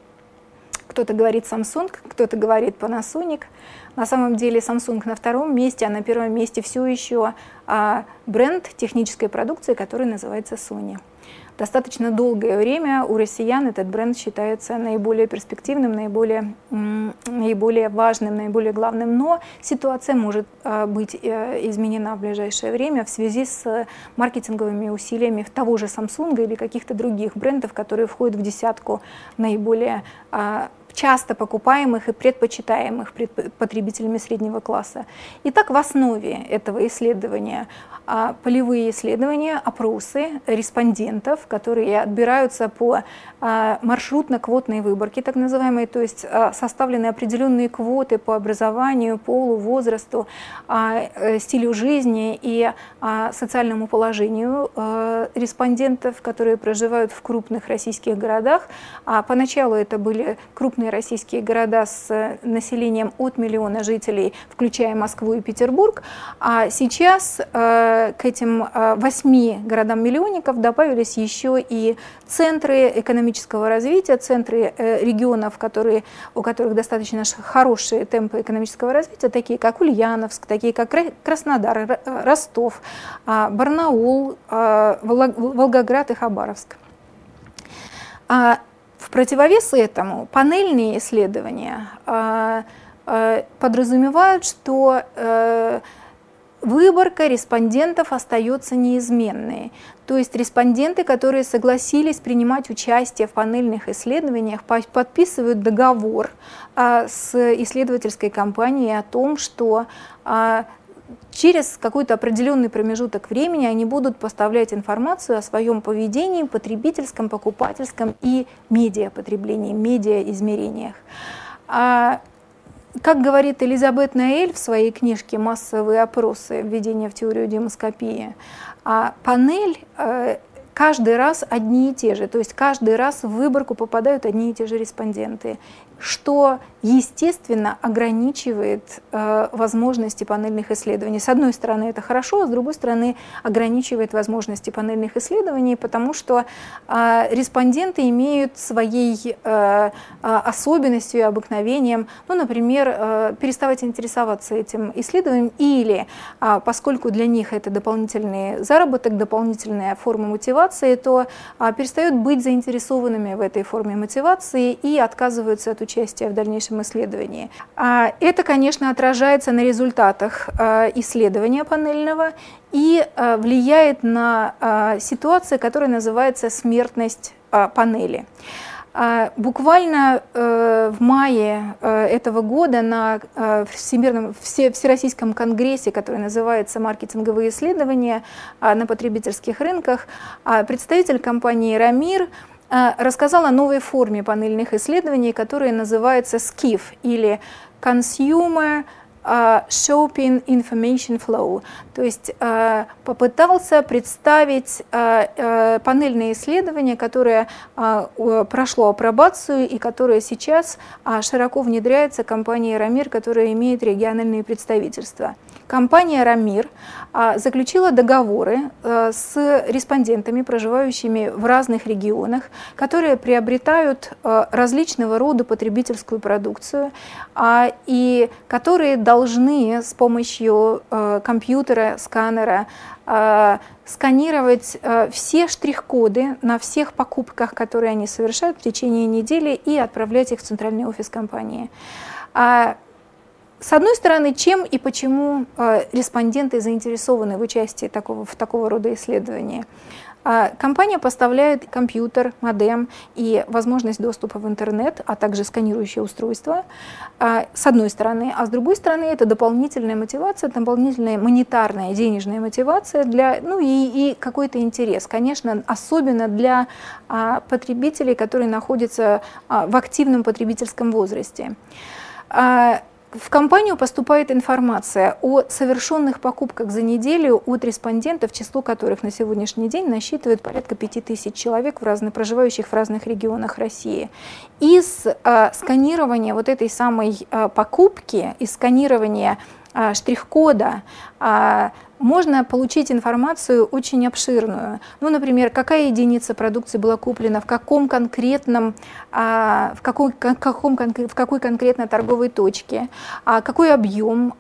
Кто-то говорит Samsung, кто-то говорит Panasonic. На самом деле Samsung на втором месте, а на первом месте все еще а, бренд технической продукции, который называется Sony. достаточно долгое время у россиян этот бренд считается наиболее перспективным, наиболее, наиболее важным, наиболее главным. Но ситуация может быть изменена в ближайшее время в связи с маркетинговыми усилиями того же Samsung или каких-то других брендов, которые входят в десятку наиболее часто покупаемых и предпочитаемых потребителями среднего класса. Итак, в основе этого исследования полевые исследования, опросы респондентов, которые отбираются по маршрутно-квотной выборке, так называемой, то есть составлены определенные квоты по образованию, полу, возрасту, стилю жизни и социальному положению респондентов, которые проживают в крупных российских городах. Поначалу это были крупные российские города с населением от миллиона жителей, включая Москву и Петербург, а сейчас к этим восьми городам-миллионников добавились еще и центры экономического развития, центры регионов, которые, у которых достаточно хорошие темпы экономического развития, такие как Ульяновск, такие как Краснодар, Ростов, Барнаул, Волгоград и Хабаровск. В противовес этому панельные исследования подразумевают, что выборка респондентов остается неизменной. То есть респонденты, которые согласились принимать участие в панельных исследованиях, подписывают договор с исследовательской компанией о том, что через какой-то определенный промежуток времени они будут поставлять информацию о своем поведении, потребительском, покупательском и медиапотреблении, медиаизмерениях. Как говорит Элизабет Ноэль в своей книжке «Массовые опросы. Введение в теорию демоскопии», панель каждый раз одни и те же, то есть каждый раз в выборку попадают одни и те же респонденты, что, естественно, ограничивает э, возможности панельных исследований. С одной стороны, это хорошо, а с другой стороны, ограничивает возможности панельных исследований, потому что э, респонденты имеют своей э, особенностью и обыкновением, ну, например, э, переставать интересоваться этим исследованием, или, э, поскольку для них это дополнительный заработок, дополнительная форма мотивации, то э, перестают быть заинтересованными в этой форме мотивации и отказываются от участия участия в дальнейшем исследовании. Это, конечно, отражается на результатах исследования панельного и влияет на ситуацию, которая называется смертность панели. Буквально в мае этого года на Всемирном, Всероссийском конгрессе, который называется «Маркетинговые исследования на потребительских рынках», представитель компании «Рамир» рассказал о новой форме панельных исследований, которая называется скиф или Consumer Shopping Information Flow, то есть попытался представить панельное исследование, которое прошло апробацию и которое сейчас широко внедряется компанией «Рамир», которая имеет региональные представительства. Компания «Рамир» заключила договоры с респондентами, проживающими в разных регионах, которые приобретают различного рода потребительскую продукцию и которые должны с помощью компьютера, сканера сканировать все штрих-коды на всех покупках, которые они совершают в течение недели, и отправлять их в центральный офис компании. С одной стороны, чем и почему респонденты заинтересованы в участии такого, в такого рода исследовании? Компания поставляет компьютер, модем и возможность доступа в интернет, а также сканирующее устройство, с одной стороны. А с другой стороны, это дополнительная мотивация, дополнительная монетарная, денежная мотивация, для, ну и, и какой-то интерес. Конечно, особенно для потребителей, которые находятся в активном потребительском возрасте. В компанию поступает информация о совершенных покупках за неделю от респондентов, число которых на сегодняшний день насчитывает порядка пяти тысяч человек, в разных, проживающих в разных регионах России. Из э, сканирования вот этой самой э, покупки, из сканирования э, штрих-кода, э, можно получить информацию очень обширную. Ну, например, какая единица продукции была куплена, в каком конкретном, в какой, каком, в какой конкретно торговой точке, какой объем,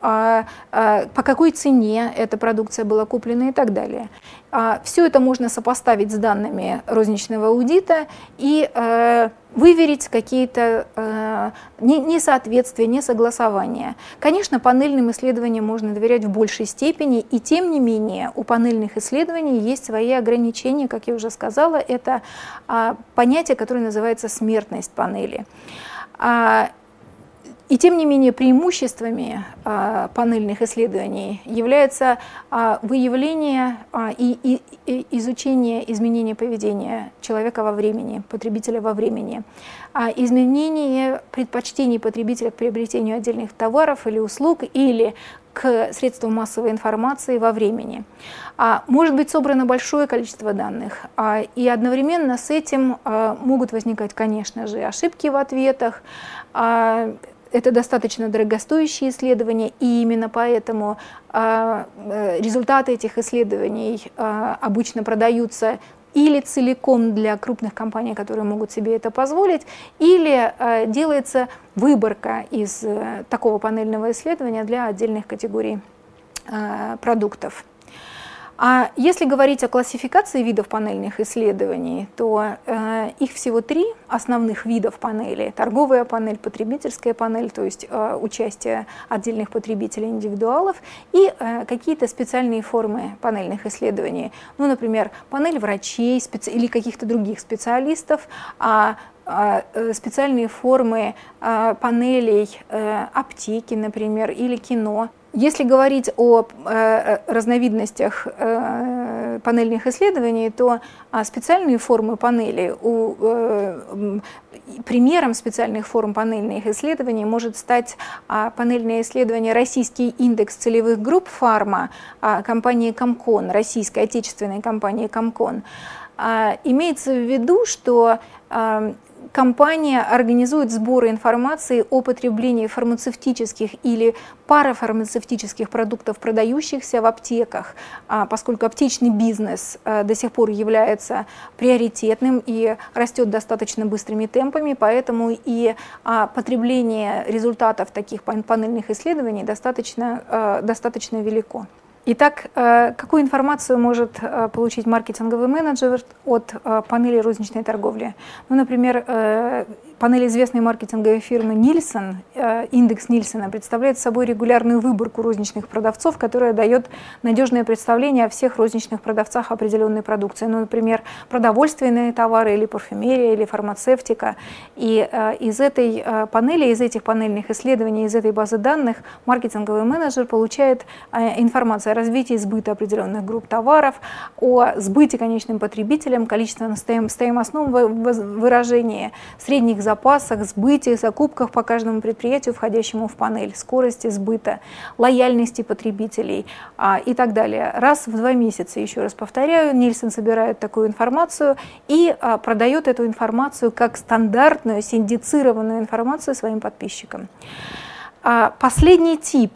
по какой цене эта продукция была куплена и так далее. Все это можно сопоставить с данными розничного аудита и выверить какие-то э, несоответствия, несогласования. Конечно, панельным исследованиям можно доверять в большей степени, и тем не менее у панельных исследований есть свои ограничения, как я уже сказала, это э, понятие, которое называется смертность панели. А, И тем не менее преимуществами а, панельных исследований является а, выявление а, и, и, и изучение изменения поведения человека во времени, потребителя во времени, а, изменение предпочтений потребителя к приобретению отдельных товаров или услуг или к средствам массовой информации во времени. А, может быть собрано большое количество данных, а, и одновременно с этим а, могут возникать, конечно же, ошибки в ответах. А, Это достаточно дорогостоящие исследования, и именно поэтому э, результаты этих исследований э, обычно продаются или целиком для крупных компаний, которые могут себе это позволить, или э, делается выборка из э, такого панельного исследования для отдельных категорий э, продуктов. А если говорить о классификации видов панельных исследований, то э, их всего три основных видов панели. Торговая панель, потребительская панель, то есть э, участие отдельных потребителей, индивидуалов, и э, какие-то специальные формы панельных исследований. Ну, например, панель врачей специ... или каких-то других специалистов, а специальные формы э, панелей э, аптеки, например, или кино. Если говорить о э, разновидностях э, панельных исследований, то э, специальные формы панелей, у, э, примером специальных форм панельных исследований может стать э, панельное исследование «Российский индекс целевых групп фарма» э, компании Комкон, российской отечественной компании Комкон. Э, имеется в виду, что э, компания организует сборы информации о потреблении фармацевтических или парафармацевтических продуктов, продающихся в аптеках, поскольку аптечный бизнес до сих пор является приоритетным и растет достаточно быстрыми темпами, поэтому и потребление результатов таких панельных исследований достаточно, достаточно велико. Итак, какую информацию может получить маркетинговый менеджер от панели розничной торговли? Ну, например, панель известной маркетинговой фирмы Нильсон, индекс Нильсона, представляет собой регулярную выборку розничных продавцов, которая дает надежное представление о всех розничных продавцах определенной продукции. Ну, например, продовольственные товары или парфюмерия, или фармацевтика. И из этой панели, из этих панельных исследований, из этой базы данных маркетинговый менеджер получает информацию о развитии сбыта определенных групп товаров, о сбыте конечным потребителям, количественном стоимостном выражении, средних запасах, сбытии, закупках по каждому предприятию, входящему в панель, скорости сбыта, лояльности потребителей а, и так далее. Раз в два месяца, еще раз повторяю, Нильсон собирает такую информацию и а, продает эту информацию как стандартную, синдицированную информацию своим подписчикам. Последний тип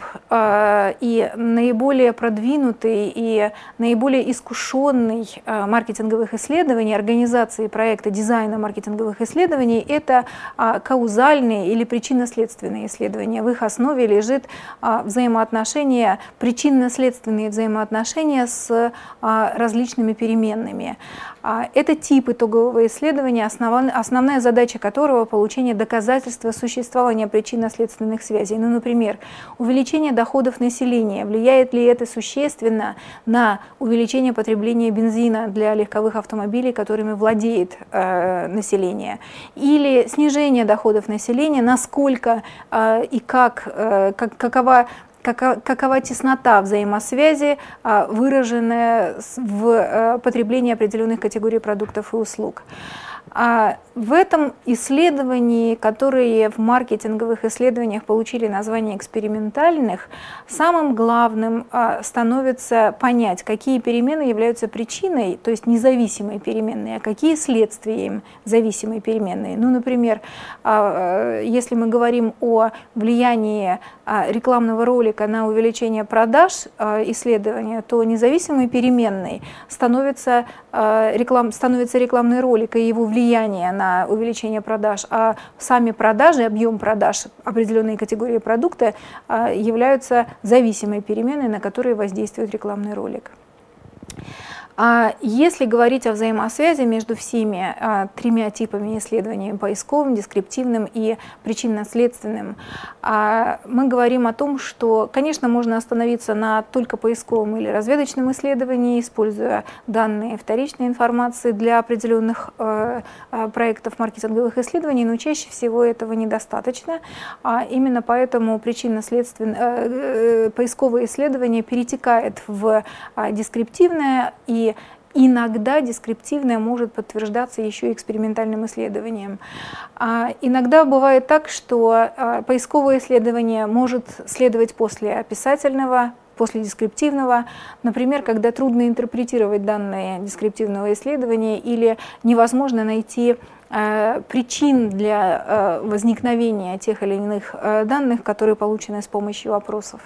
и наиболее продвинутый и наиболее искушенный маркетинговых исследований, организации проекта дизайна маркетинговых исследований – это каузальные или причинно-следственные исследования. В их основе лежит взаимоотношения, причинно-следственные взаимоотношения с различными переменными. Это тип итогового исследования, основная задача которого – получение доказательства существования причинно-следственных связей. Ну, например, увеличение доходов населения, влияет ли это существенно на увеличение потребления бензина для легковых автомобилей, которыми владеет э, население, или снижение доходов населения, насколько э, и как, э, как какова какова теснота взаимосвязи, выраженная в потреблении определенных категорий продуктов и услуг. А в этом исследовании, которые в маркетинговых исследованиях получили название экспериментальных, самым главным становится понять, какие перемены являются причиной, то есть независимые переменные, а какие следствия им зависимые переменные. Ну, например, если мы говорим о влиянии рекламного ролика на увеличение продаж исследования, то независимой переменной становится, реклам, становится рекламный ролик и его влияние на увеличение продаж, а сами продажи, объем продаж определенной категории продукта являются зависимой переменной, на которые воздействует рекламный ролик. А если говорить о взаимосвязи между всеми а, тремя типами исследований, поисковым, дескриптивным и причинно-следственным, а, мы говорим о том, что, конечно, можно остановиться на только поисковом или разведочном исследовании, используя данные вторичной информации для определенных а, а, проектов маркетинговых исследований, но чаще всего этого недостаточно. А именно поэтому причинно-следственное а, поисковое исследование перетекает в а, дескриптивное, и иногда дескриптивное может подтверждаться еще и экспериментальным исследованием. А иногда бывает так, что а, поисковое исследование может следовать после описательного, после дескриптивного, например, когда трудно интерпретировать данные дескриптивного исследования или невозможно найти э, причин для э, возникновения тех или иных э, данных, которые получены с помощью опросов.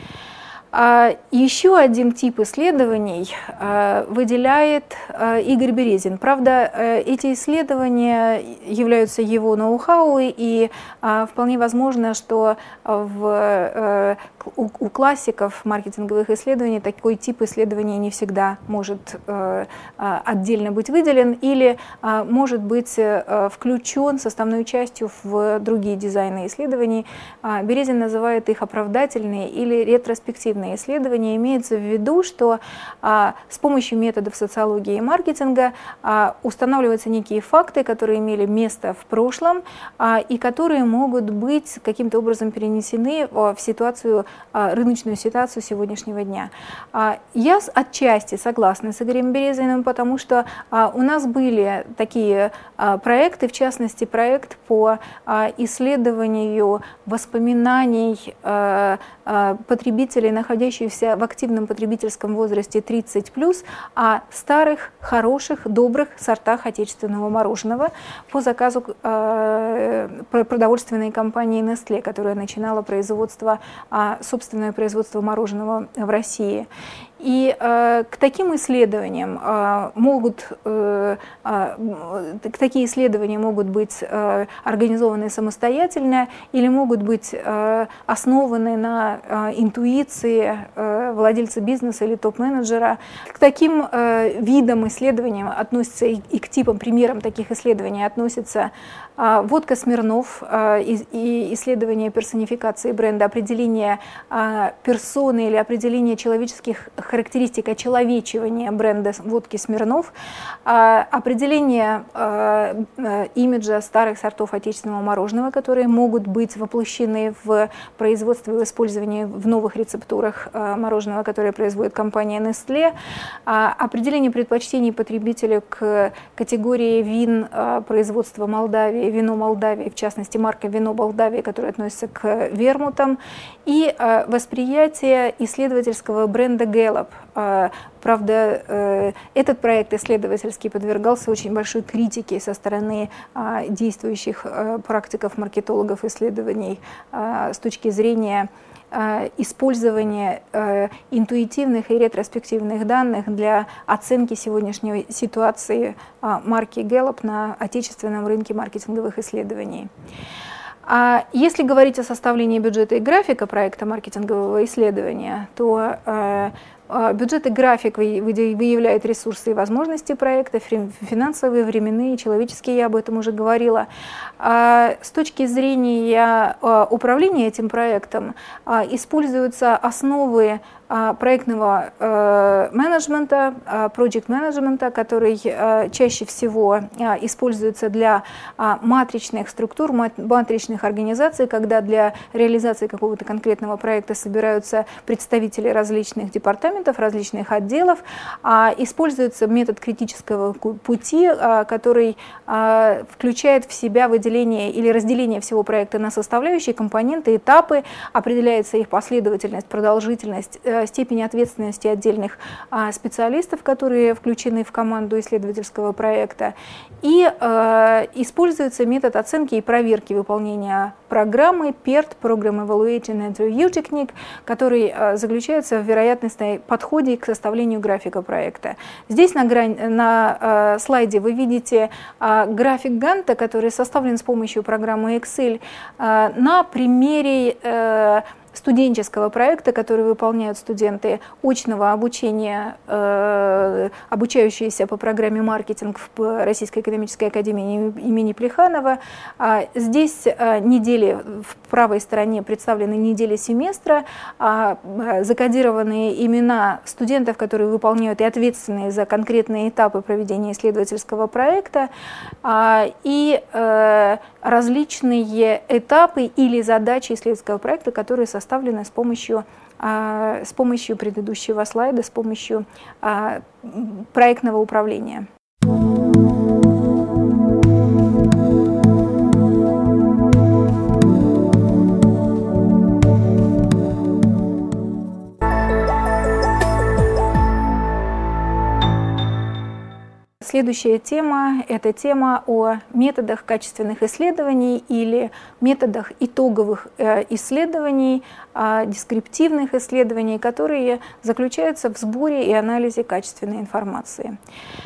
А еще один тип исследований а, выделяет а, Игорь Березин. Правда, а, эти исследования являются его ноу-хау, и а, вполне возможно, что в, а, у, у классиков маркетинговых исследований такой тип исследований не всегда может а, а, отдельно быть выделен или а, может быть а, включен составной частью в другие дизайны исследований. А, Березин называет их оправдательные или ретроспективные исследования. Имеется в виду, что а, с помощью методов социологии и маркетинга а, устанавливаются некие факты, которые имели место в прошлом а, и которые могут быть каким-то образом перенесены в ситуацию, а, рыночную ситуацию сегодняшнего дня. А, я отчасти согласна с Игорем Березиным, потому что а, у нас были такие а, проекты, в частности проект по а, исследованию воспоминаний а, а, потребителей, находящихся в активном потребительском возрасте тридцать плюс, о старых, хороших, добрых сортах отечественного мороженого по заказу э, продовольственной компании Nestlé, которая начинала производство, э, собственное производство мороженого в России. И э, к таким исследованиям э, могут, э, э, такие исследования могут быть э, организованы самостоятельно или могут быть э, основаны на э, интуиции э, владельца бизнеса или топ-менеджера. К таким э, видам исследований относятся и, и к типам, примерам таких исследований относятся э, водка Смирнов, э, и, и исследование персонификации бренда, определение э, персоны или определение человеческих характеристика очеловечивания бренда водки Смирнов, определение имиджа старых сортов отечественного мороженого, которые могут быть воплощены в производство и использование в новых рецептурах мороженого, которое производит компания Nestlé, определение предпочтений потребителя к категории вин производства Молдавии, вино Молдавии, в частности марка вино Молдавии, которая относится к вермутам, и восприятие исследовательского бренда Gallup. Правда, этот проект исследовательский подвергался очень большой критике со стороны действующих практиков, маркетологов исследований с точки зрения использования интуитивных и ретроспективных данных для оценки сегодняшней ситуации марки Gallup на отечественном рынке маркетинговых исследований. А если говорить о составлении бюджета и графика проекта маркетингового исследования, то э, бюджет и график выявляют ресурсы и возможности проекта, финансовые, временные, человеческие, я об этом уже говорила. А с точки зрения управления этим проектом используются основы проектного менеджмента, проект-менеджмента, который чаще всего используется для матричных структур, матричных организаций, когда для реализации какого-то конкретного проекта собираются представители различных департаментов, различных отделов. Используется метод критического пути, который включает в себя выделение или разделение всего проекта на составляющие, компоненты, этапы, определяется их последовательность, продолжительность, степень ответственности отдельных специалистов, которые включены в команду исследовательского проекта, и э, используется метод оценки и проверки выполнения программы пирт, Program Evaluation and Review Technique, который э, заключается в вероятностном подходе к составлению графика проекта. Здесь на, грань, на э, слайде вы видите э, график Ганта, который составлен с помощью программы Excel э, на примере э, студенческого проекта, который выполняют студенты очного обучения, э, обучающиеся по программе «Маркетинг» в Российской экономической академии имени Плеханова. А здесь а, недели, в правой стороне представлены недели семестра, а, закодированные имена студентов, которые выполняют и ответственные за конкретные этапы проведения исследовательского проекта, а, и а, различные этапы или задачи исследовательского проекта, которые составлены с помощью, а, с помощью предыдущего слайда, с помощью а, проектного управления. Следующая тема – это тема о методах качественных исследований или методах итоговых исследований, дескриптивных исследований, которые заключаются в сборе и анализе качественной информации.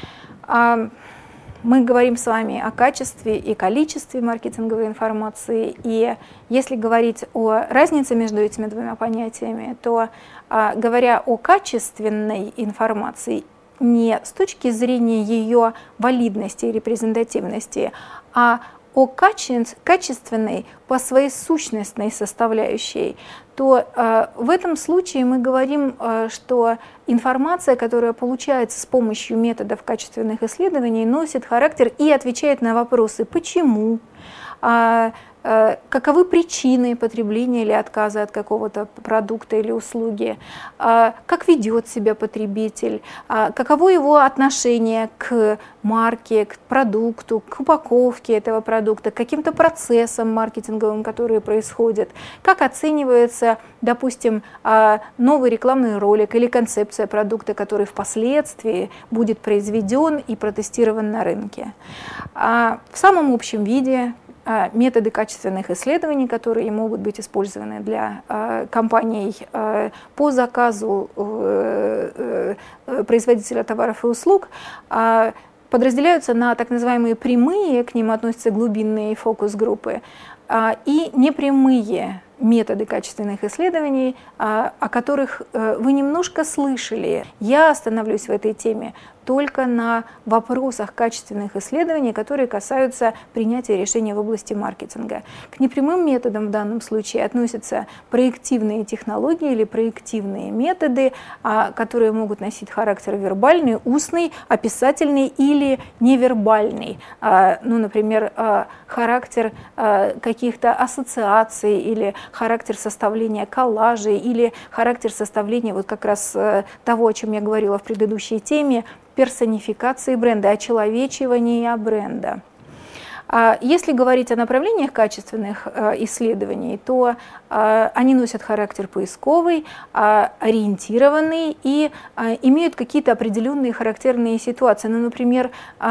Мы говорим с вами о качестве и количестве маркетинговой информации, и если говорить о разнице между этими двумя понятиями, то, говоря о качественной информации, не с точки зрения ее валидности и репрезентативности, а о качественной по своей сущностной составляющей, то э, в этом случае мы говорим, э, что информация, которая получается с помощью методов качественных исследований, носит характер и отвечает на вопросы «почему?», э, каковы причины потребления или отказа от какого-то продукта или услуги, как ведет себя потребитель, каково его отношение к марке, к продукту, к упаковке этого продукта, к каким-то процессам маркетинговым, которые происходят, как оценивается, допустим, новый рекламный ролик или концепция продукта, который впоследствии будет произведен и протестирован на рынке. В самом общем виде методы качественных исследований, которые могут быть использованы для э, компаний э, по заказу э, э, производителя товаров и услуг, э, подразделяются на так называемые прямые, к ним относятся глубинные фокус-группы, э, и непрямые методы качественных исследований, э, о которых э, вы немножко слышали. Я остановлюсь в этой теме только на вопросах качественных исследований, которые касаются принятия решений в области маркетинга. К непрямым методам в данном случае относятся проективные технологии или проективные методы, которые могут носить характер вербальный, устный, описательный или невербальный. Ну, например, характер каких-то ассоциаций или характер составления коллажей или характер составления вот как раз того, о чем я говорила в предыдущей теме, персонификации бренда, очеловечивания бренда. Если говорить о направлениях качественных исследований, то они носят характер поисковый, ориентированный и имеют какие-то определенные характерные ситуации. Ну, например,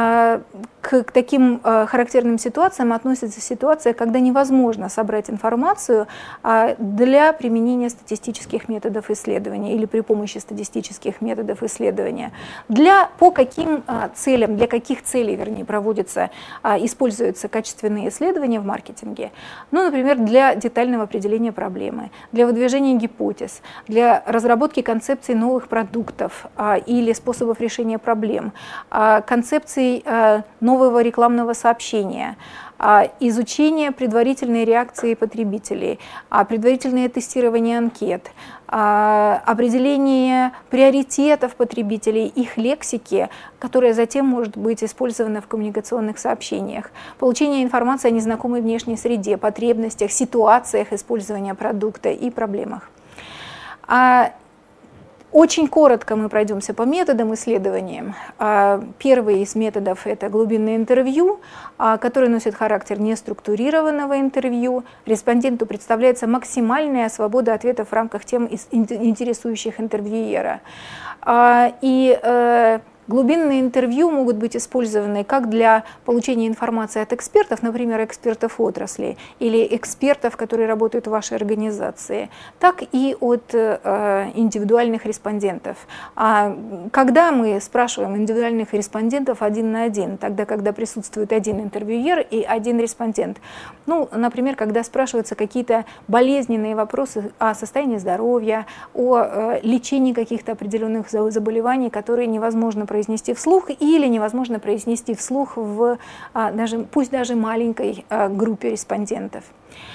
к таким характерным ситуациям относится ситуация, когда невозможно собрать информацию для применения статистических методов исследования или при помощи статистических методов исследования. Для, по каким целям, для каких целей, вернее, проводятся, используются качественные исследования в маркетинге? Ну, например, для детального определения проблемы, для выдвижения гипотез, для разработки концепций новых продуктов или способов решения проблем, концепций новых нового рекламного сообщения, изучение предварительной реакции потребителей, предварительное тестирование анкет, определение приоритетов потребителей, их лексики, которая затем может быть использована в коммуникационных сообщениях, получение информации о незнакомой внешней среде, потребностях, ситуациях использования продукта и проблемах. Очень коротко мы пройдемся по методам исследования. Первый из методов – это глубинное интервью, которое носит характер неструктурированного интервью. Респонденту представляется максимальная свобода ответов в рамках тем, интересующих интервьюера. И глубинные интервью могут быть использованы как для получения информации от экспертов, например, экспертов отрасли или экспертов, которые работают в вашей организации, так и от э, индивидуальных респондентов. А когда мы спрашиваем индивидуальных респондентов один на один, тогда, когда присутствует один интервьюер и один респондент, ну, например, когда спрашиваются какие-то болезненные вопросы о состоянии здоровья, о э, лечении каких-то определенных заболеваний, которые невозможно произнести вслух или невозможно произнести вслух в а, даже, пусть даже маленькой а, группе респондентов.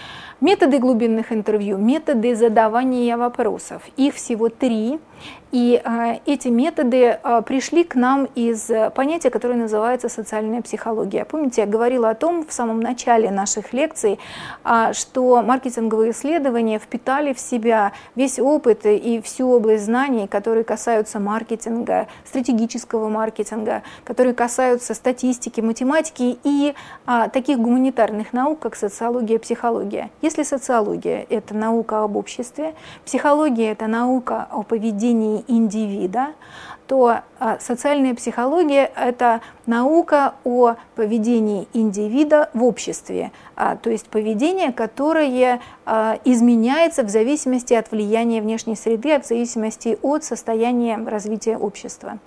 Методы глубинных интервью, методы задавания вопросов. Их всего три. И а, эти методы а, пришли к нам из понятия, которое называется социальная психология. Помните, я говорила о том в самом начале наших лекций, а, что маркетинговые исследования впитали в себя весь опыт и всю область знаний, которые касаются маркетинга, стратегического маркетинга, которые касаются статистики, математики и а, таких гуманитарных наук, как социология, психология. Если социология – это наука об обществе, психология – это наука о поведении индивида, то а, социальная психология – это наука о поведении индивида в обществе, а, то есть поведение, которое а, изменяется в зависимости от влияния внешней среды, в зависимости от состояния развития общества.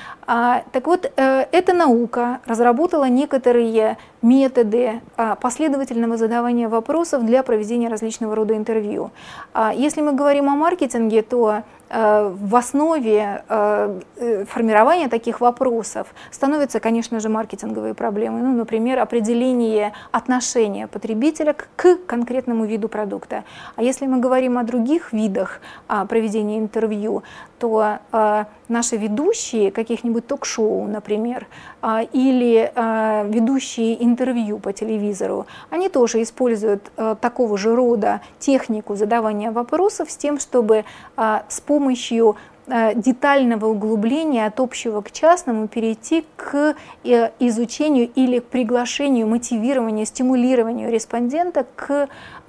А, так вот, э, эта наука разработала некоторые методы а, последовательного задавания вопросов для проведения различного рода интервью. А, если мы говорим о маркетинге, то э, в основе э, формирования таких вопросов становятся, конечно же, маркетинговые проблемы. Ну, например, определение отношения потребителя к конкретному виду продукта. А если мы говорим о других видах а, проведения интервью, то а, наши ведущие каких-нибудь ток-шоу, например, а, или а, ведущие интервью по телевизору, они тоже используют а, такого же рода технику задавания вопросов с тем, чтобы а, с помощью детального углубления от общего к частному перейти к изучению или к приглашению, мотивированию, стимулированию респондента к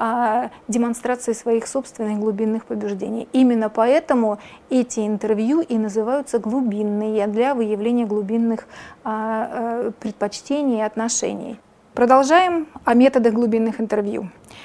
а, демонстрации своих собственных глубинных побуждений. Именно поэтому эти интервью и называются глубинные, для выявления глубинных а, а, предпочтений и отношений. Продолжаем о методах глубинных интервью.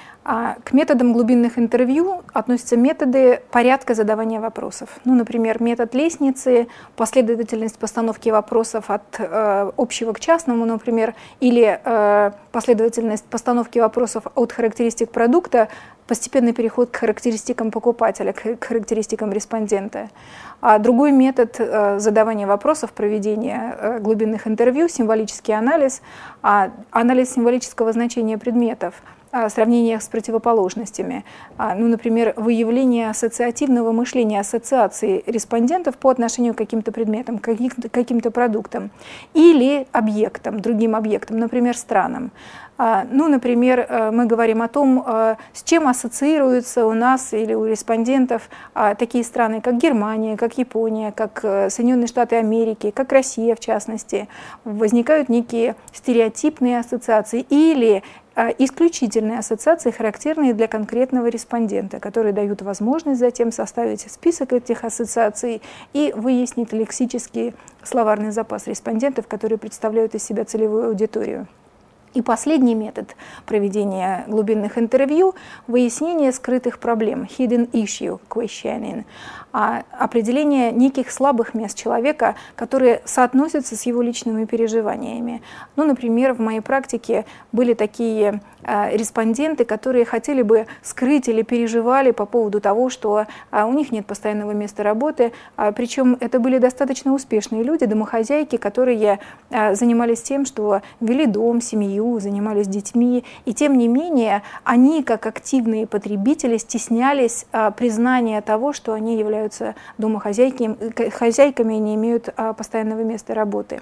К методам глубинных интервью относятся методы порядка задавания вопросов. Ну, например, метод лестницы, последовательность постановки вопросов от э, общего к частному, например, или э, последовательность постановки вопросов от характеристик продукта, постепенный переход к характеристикам покупателя, к характеристикам респондента. А другой метод э, задавания вопросов, проведения э, глубинных интервью, символический анализ, а, анализ символического значения предметов, сравнениях с противоположностями, ну, например, выявление ассоциативного мышления, ассоциации респондентов по отношению к каким-то предметам, к каким-то продуктам или объектам, другим объектам, например, странам. Ну, например, мы говорим о том, с чем ассоциируются у нас или у респондентов такие страны, как Германия, как Япония, как Соединенные Штаты Америки, как Россия в частности. Возникают некие стереотипные ассоциации или исключительные ассоциации, характерные для конкретного респондента, которые дают возможность затем составить список этих ассоциаций и выяснить лексический словарный запас респондентов, которые представляют из себя целевую аудиторию. И последний метод проведения глубинных интервью – выяснение скрытых проблем, hidden issue questioning, определение неких слабых мест человека, которые соотносятся с его личными переживаниями. Ну, например, в моей практике были такие респонденты, которые хотели бы скрыть или переживали по поводу того, что у них нет постоянного места работы. Причем это были достаточно успешные люди, домохозяйки, которые занимались тем, что вели дом, семью, занимались детьми. И тем не менее, они, как активные потребители, стеснялись признания того, что они являются домохозяйками, хозяйками и не имеют постоянного места работы.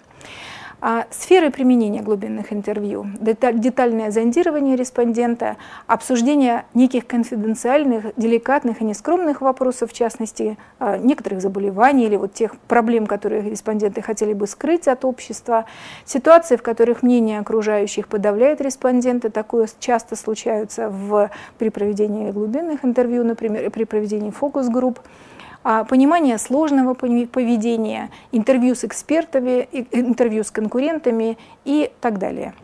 Сферы применения глубинных интервью: детальное зондирование респондента, обсуждение неких конфиденциальных, деликатных и нескромных вопросов, в частности, некоторых заболеваний или вот тех проблем, которые респонденты хотели бы скрыть от общества, ситуации, в которых мнение окружающих подавляет респондента. Такое часто случается в, при проведении глубинных интервью, например, при проведении фокус-групп. Понимание сложного поведения, интервью с экспертами, интервью с конкурентами и так далее.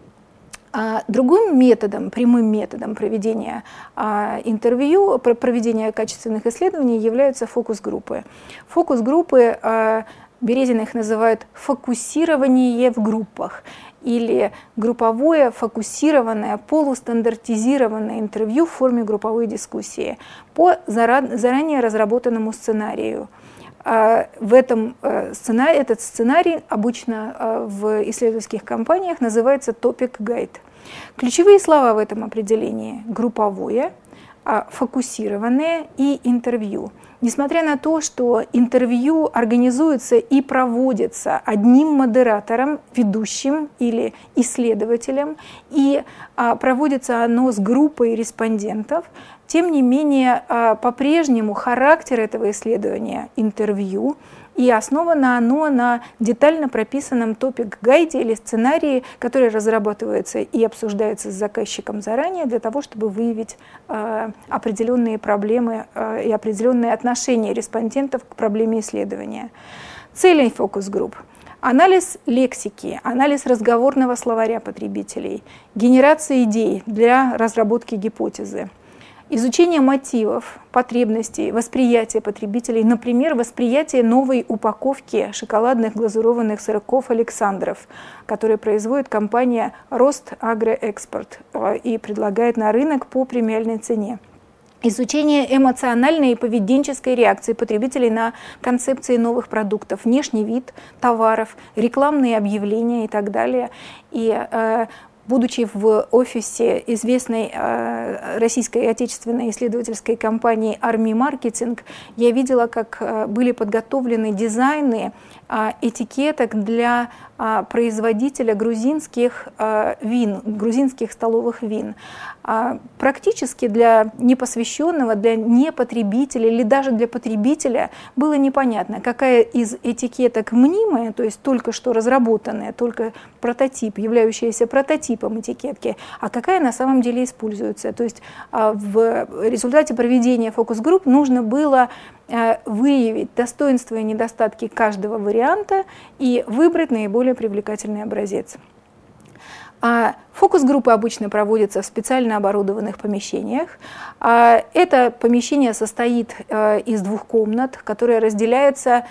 Другим методом, прямым методом проведения интервью, проведения качественных исследований являются фокус-группы. Фокус-группы Березина их называют фокусирование в группах или групповое, фокусированное, полустандартизированное интервью в форме групповой дискуссии по заранее разработанному сценарию. В этом сценарий, этот сценарий обычно в исследовательских компаниях называется topic guide. Ключевые слова в этом определении: групповое, фокусированное и интервью. Несмотря на то, что интервью организуется и проводится одним модератором, ведущим или исследователем, и а, проводится оно с группой респондентов, тем не менее а, по-прежнему характер этого исследования интервью, и основано оно на детально прописанном топик-гайде или сценарии, который разрабатывается и обсуждается с заказчиком заранее для того, чтобы выявить э, определенные проблемы э, и определенные отношения респондентов к проблеме исследования. Цели фокус-групп: анализ лексики, анализ разговорного словаря потребителей, генерация идей для разработки гипотезы, изучение мотивов, потребностей, восприятия потребителей, например, восприятие новой упаковки шоколадных глазурованных сырков Александров, которые производит компания Ростагроэкспорт и предлагает на рынок по премиальной цене. Изучение эмоциональной и поведенческой реакции потребителей на концепции новых продуктов, внешний вид товаров, рекламные объявления и так далее. И э, будучи в офисе известной э, российской отечественной исследовательской компании «Арми Маркетинг», я видела, как э, были подготовлены дизайны э, этикеток для э, производителя грузинских э, вин, грузинских столовых вин. А практически для непосвященного, для непотребителя или даже для потребителя было непонятно, какая из этикеток мнимая, то есть только что разработанная, только прототип, являющаяся прототипом этикетки, а какая на самом деле используется. То есть в результате проведения фокус-групп нужно было выявить достоинства и недостатки каждого варианта и выбрать наиболее привлекательный образец. А фокус-группы обычно проводятся в специально оборудованных помещениях. Это помещение состоит из двух комнат, которые разделяются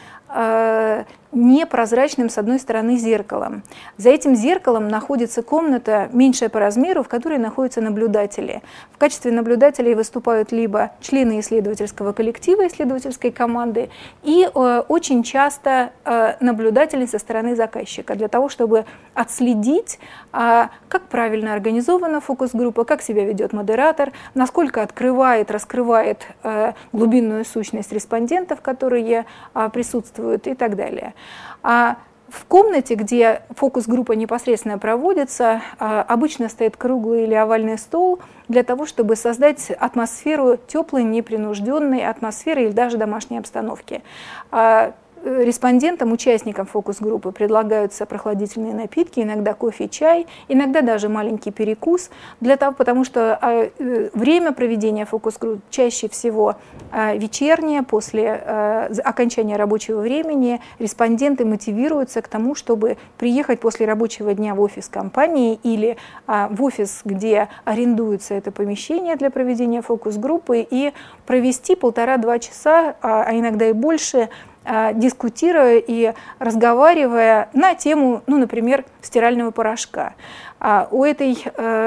непрозрачным, с одной стороны, зеркалом. За этим зеркалом находится комната, меньшая по размеру, в которой находятся наблюдатели. В качестве наблюдателей выступают либо члены исследовательского коллектива, исследовательской команды, и э, очень часто э, наблюдатели со стороны заказчика, для того, чтобы отследить, э, как правильно организована фокус-группа, как себя ведет модератор, насколько открывает, раскрывает э, глубинную сущность респондентов, которые э, присутствуют, и так далее. А в комнате, где фокус-группа непосредственно проводится, обычно стоит круглый или овальный стол для того, чтобы создать атмосферу теплой, непринужденной атмосферы или даже домашней обстановки. Респондентам, участникам фокус-группы предлагаются прохладительные напитки, иногда кофе, чай, иногда даже маленький перекус, для того, потому что время проведения фокус-групп чаще всего вечернее, после окончания рабочего времени. Респонденты мотивируются к тому, чтобы приехать после рабочего дня в офис компании или в офис, где арендуется это помещение для проведения фокус-группы, и провести полтора-два часа, а иногда и больше, дискутируя и разговаривая на тему, ну, например, стирального порошка. У, этой,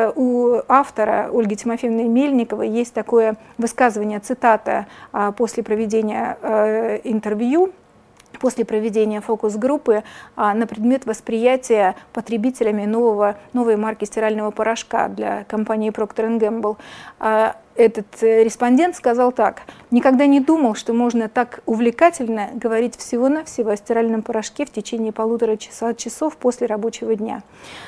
у автора Ольги Тимофеевны Мельниковой есть такое высказывание, цитата после проведения интервью, после проведения фокус-группы на предмет восприятия потребителями нового, новой марки стирального порошка для компании Procter энд Gamble. Этот респондент сказал так: «Никогда не думал, что можно так увлекательно говорить всего-навсего о стиральном порошке в течение полутора часа, часов после рабочего дня».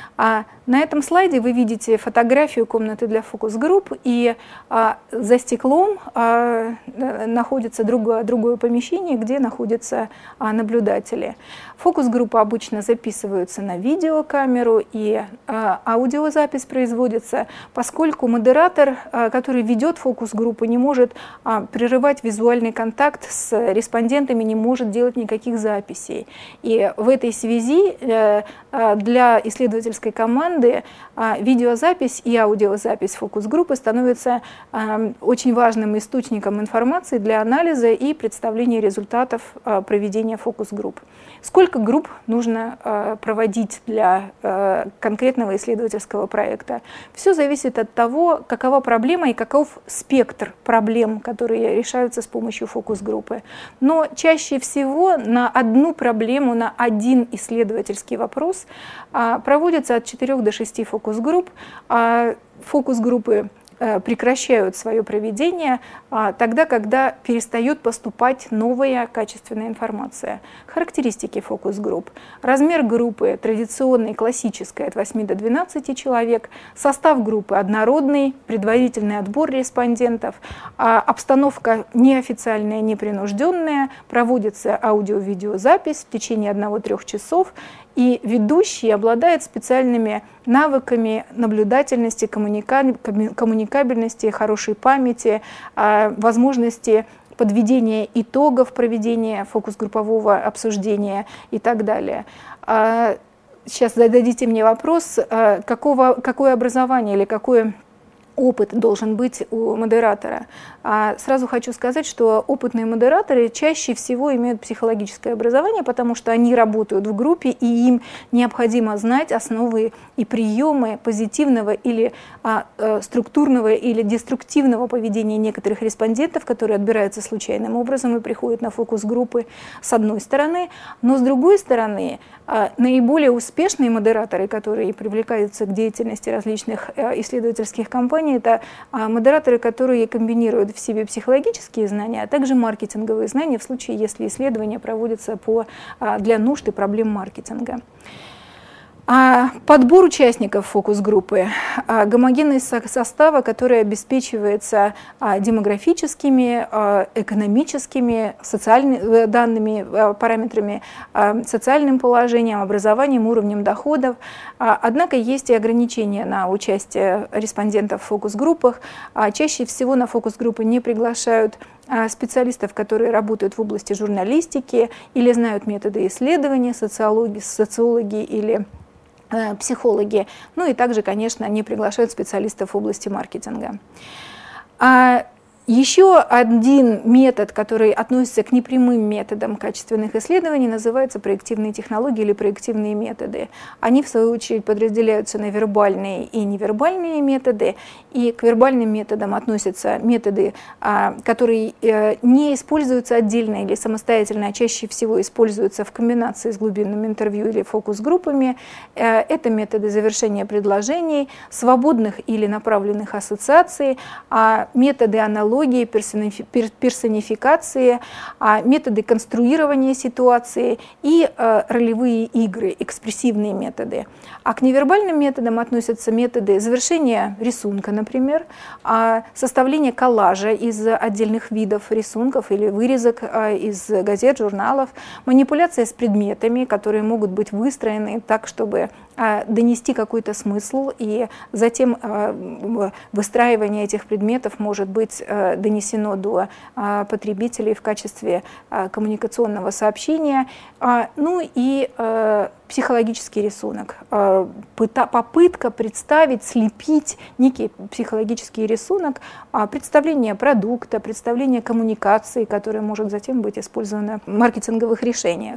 А на этом слайде вы видите фотографию комнаты для фокус-групп, и а, за стеклом а, находится другое, другое помещение, где находятся а, наблюдатели. Фокус-группы обычно записываются на видеокамеру, и а, аудиозапись производится, поскольку модератор, а, который ведет фокус-группу, не может а, прерывать визуальный контакт с респондентами, не может делать никаких записей. И в этой связи а, а, для исследовательской команды а, видеозапись и аудиозапись фокус-группы становятся а, очень важным источником информации для анализа и представления результатов а, проведения фокус-групп. Сколько групп нужно а, проводить для а, конкретного исследовательского проекта? Все зависит от того, какова проблема и каков спектр проблем, которые решаются с помощью фокус-группы. Но чаще всего на одну проблему, на один исследовательский вопрос а, проводится от четырёх до шести фокус-групп. А фокус-группы прекращают свое проведение тогда, когда перестает поступать новая качественная информация. Характеристики фокус-групп. Размер группы традиционный, классический, от восьми до двенадцати человек. Состав группы однородный, предварительный отбор респондентов. Обстановка неофициальная, непринужденная. Проводится аудио-видеозапись в течение одного-трёх часов. И ведущий обладает специальными навыками наблюдательности, коммуникабельности, хорошей памяти, возможности подведения итогов проведения фокус-группового обсуждения и так далее. Сейчас зададите мне вопрос, какого, какое образование или какое опыт должен быть у модератора. А сразу хочу сказать, что опытные модераторы чаще всего имеют психологическое образование, потому что они работают в группе, и им необходимо знать основы и приемы позитивного или а, а, структурного или деструктивного поведения некоторых респондентов, которые отбираются случайным образом и приходят на фокус-группы, с одной стороны. Но с другой стороны, а, наиболее успешные модераторы, которые привлекаются к деятельности различных а, исследовательских компаний, это модераторы, которые комбинируют в себе психологические знания, а также маркетинговые знания в случае, если исследования проводятся по, для нужд и проблем маркетинга. А подбор участников фокус-группы, гомогенность состава, которая обеспечивается демографическими, экономическими, социальными данными, параметрами, социальным положением, образованием, уровнем доходов. Однако есть и ограничения на участие респондентов в фокус-группах. Чаще всего на фокус-группы не приглашают специалистов, которые работают в области журналистики или знают методы исследования, социологии, социологи или психологи, ну и также, конечно, они приглашают специалистов в области маркетинга. А еще один метод, который относится к непрямым методам качественных исследований, называется проективные технологии или проективные методы. Они, в свою очередь, подразделяются на вербальные и невербальные методы. И к вербальным методам относятся методы, которые не используются отдельно или самостоятельно, а чаще всего используются в комбинации с глубинным интервью или фокус-группами. Это методы завершения предложений, свободных или направленных ассоциаций, методы аналогии, персонификации, методы конструирования ситуации и ролевые игры, экспрессивные методы. А к невербальным методам относятся методы завершения рисунка, например, составления коллажа из отдельных видов рисунков или вырезок из газет, журналов, манипуляция с предметами, которые могут быть выстроены так, чтобы донести какой-то смысл, и затем выстраивание этих предметов может быть донесено до потребителей в качестве коммуникационного сообщения. Ну и психологический рисунок. Попытка представить, слепить некий психологический рисунок, представление продукта, представление коммуникации, которое может затем быть использовано в маркетинговых решениях.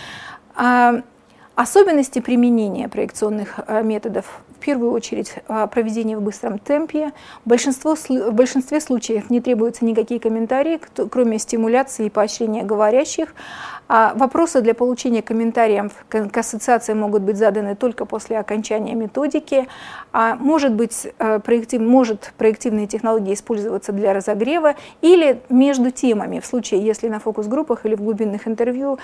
Особенности применения проекционных методов: в первую очередь проведение в быстром темпе. Большинство, в большинстве случаев не требуются никакие комментарии, кроме стимуляции и поощрения говорящих. Вопросы для получения комментариев к ассоциации могут быть заданы только после окончания методики. Может быть, проектив, может проективные технологии использоваться для разогрева или между темами, в случае, если на фокус-группах или в глубинных интервью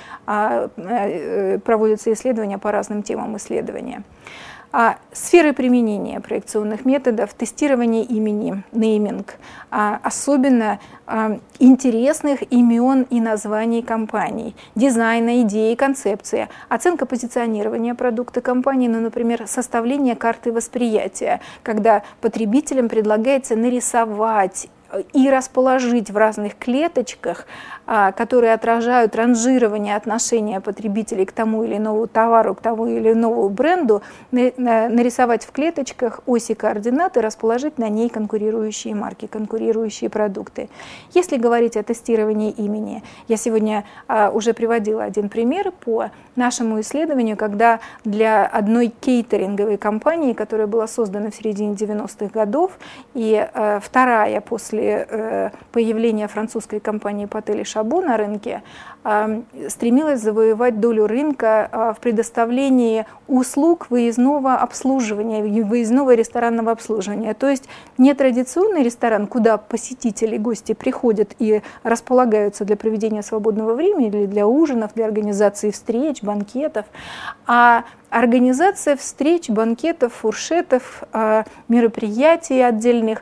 проводятся исследования по разным темам исследования. А сферы применения проекционных методов: тестирование имени, нейминг, а особенно а, интересных имен и названий компаний, дизайна, идеи, концепции, оценка позиционирования продукта компании, ну, например, составление карты восприятия, когда потребителям предлагается нарисовать и расположить в разных клеточках, которые отражают ранжирование отношения потребителей к тому или иному товару, к тому или иному бренду, нарисовать в клеточках оси координат и расположить на ней конкурирующие марки, конкурирующие продукты. Если говорить о тестировании имени, я сегодня уже приводила один пример по нашему исследованию, когда для одной кейтеринговой компании, которая была создана в середине девяностых годов, и вторая после появления французской компании Паттель Шабо на рынке, стремилась завоевать долю рынка в предоставлении услуг выездного обслуживания, выездного ресторанного обслуживания. То есть не традиционный ресторан, куда посетители, гости приходят и располагаются для проведения свободного времени, или для ужинов, для организации встреч, банкетов, а организация встреч, банкетов, фуршетов, мероприятий отдельных,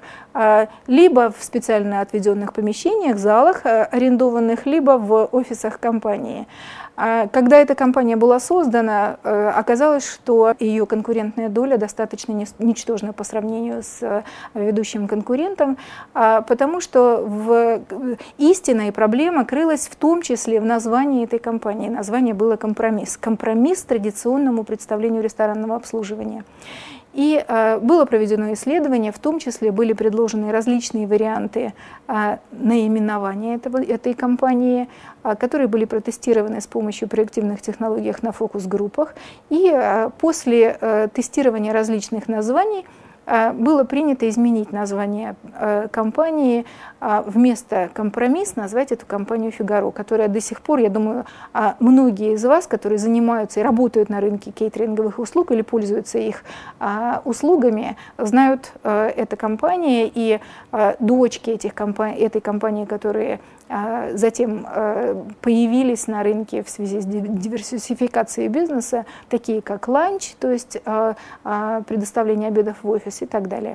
либо в специально отведенных помещениях, залах арендованных, либо в офисах компании. Когда эта компания была создана, оказалось, что ее конкурентная доля достаточно ничтожна по сравнению с ведущим конкурентом, потому что в истина и проблема крылась в том числе в названии этой компании. Название было «Компромисс». Компромисс традиционному представлению ресторанного обслуживания. И э, было проведено исследование, в том числе были предложены различные варианты э, наименования этого, этой компании, э, которые были протестированы с помощью проективных технологий на фокус-группах. И э, после э, тестирования различных названий э, было принято изменить название э, компании, э, вместо «Компромисс» назвать эту компанию «Фигаро», которая до сих пор, я думаю, э, многие из вас, которые занимаются и работают на рынке кейтеринговых услуг или пользуются их э, услугами, знают э, эту компанию, и э, дочки этих компаний, этой компании, которые э, затем э, появились на рынке в связи с диверсификацией бизнеса, такие как ланч, то есть э, э, предоставление обедов в офис и так далее.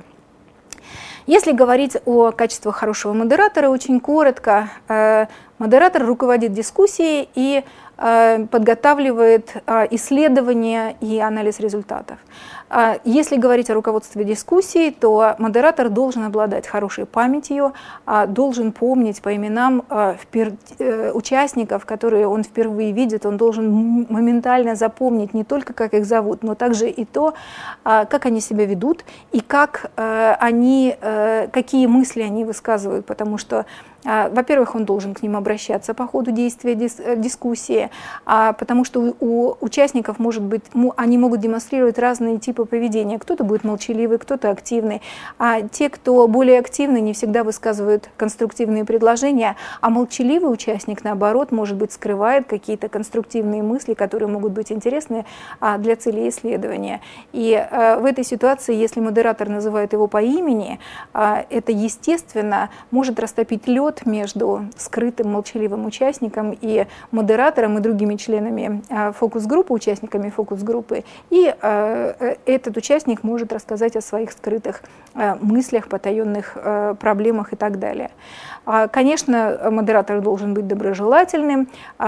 Если говорить о качестве хорошего модератора, очень коротко, э, модератор руководит дискуссией и э, подготавливает э, исследования и анализ результатов. Э, если говорить о руководстве дискуссией, то модератор должен обладать хорошей памятью, э, должен помнить по именам э, впер... э, участников, которые он впервые видит, он должен моментально запомнить не только, как их зовут, но также и то, э, как они себя ведут и как э, они, э, какие мысли они высказывают, потому что, во-первых, он должен к ним обращаться по ходу действия дис дискуссии, потому что у участников может быть, они могут демонстрировать разные типы поведения. Кто-то будет молчаливый, кто-то активный. А те, кто более активный, не всегда высказывают конструктивные предложения, а молчаливый участник, наоборот, может быть, скрывает какие-то конструктивные мысли, которые могут быть интересны для целей исследования. И в этой ситуации, если модератор называет его по имени, это, естественно, может растопить лед между скрытым молчаливым участником и модератором и другими членами фокус-группы, участниками фокус-группы, и э, этот участник может рассказать о своих скрытых э, мыслях, потаенных э, проблемах и так далее. Конечно, модератор должен быть доброжелательным,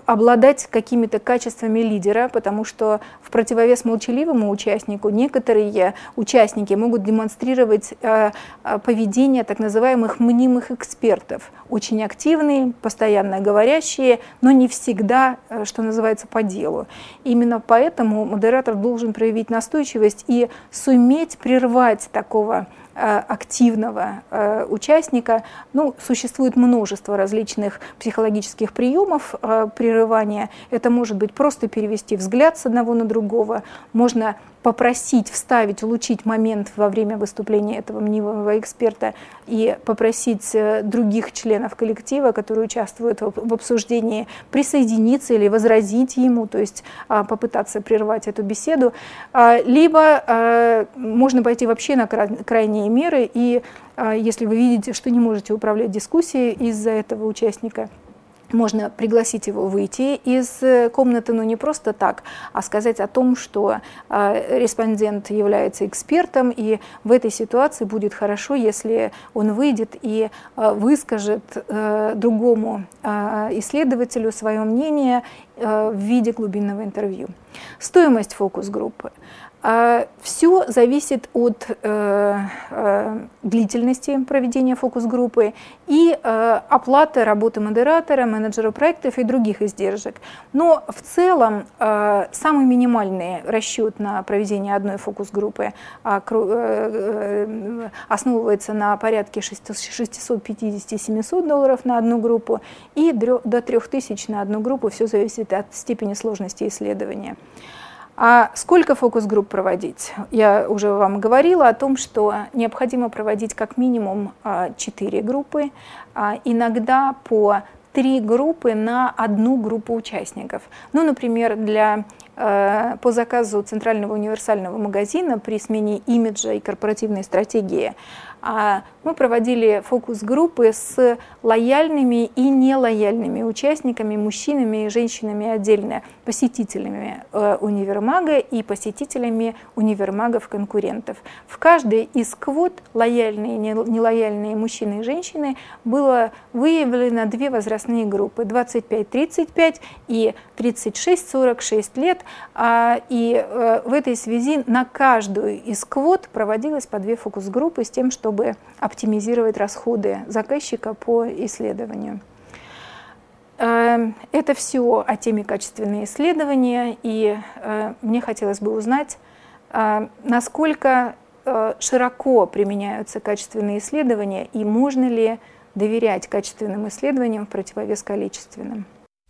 обладать какими-то качествами лидера, потому что в противовес молчаливому участнику некоторые участники могут демонстрировать э, поведение так называемых мнимых экспертов, очень активные, постоянно говорящие, но не всегда, что называется, по делу. Именно поэтому модератор должен проявить настойчивость и суметь прервать такого активного э, участника. Ну, существует множество различных психологических приемов э, прерывания. Это может быть просто перевести взгляд с одного на другого, можно попросить вставить, улучшить момент во время выступления этого мнимого эксперта и попросить других членов коллектива, которые участвуют в обсуждении, присоединиться или возразить ему, то есть попытаться прервать эту беседу. Либо можно пойти вообще на крайние меры, и если вы видите, что не можете управлять дискуссией из-за этого участника, можно пригласить его выйти из комнаты, но не просто так, а сказать о том, что э, респондент является экспертом, и в этой ситуации будет хорошо, если он выйдет и э, выскажет э, другому э, исследователю свое мнение э, в виде глубинного интервью. Стоимость фокус-группы. Все зависит от э, э, длительности проведения фокус-группы и э, оплаты работы модератора, менеджера проектов и других издержек. Но в целом э, самый минимальный расчет на проведение одной фокус-группы э, э, основывается на порядке шестисот пятидесяти — семисот долларов на одну группу и до трёх тысяч на одну группу, все зависит от степени сложности исследования. А сколько фокус-групп проводить? Я уже вам говорила о том, что необходимо проводить как минимум четыре группы, иногда по три группы на одну группу участников. Ну, например, для, по заказу Центрального универсального магазина при смене имиджа и корпоративной стратегии мы проводили фокус-группы с лояльными и нелояльными участниками, мужчинами и женщинами отдельно, посетителями универмага и посетителями универмагов-конкурентов. В каждой из квот, лояльные и нелояльные мужчины и женщины, было выявлено две возрастные группы – двадцать пять — тридцать пять и тридцать шесть — сорок шесть лет. И в этой связи на каждую из квот проводилось по две фокус-группы с тем, чтобы чтобы оптимизировать расходы заказчика по исследованию. Это все о теме качественные исследования, и мне хотелось бы узнать, насколько широко применяются качественные исследования и можно ли доверять качественным исследованиям в противовес количественным.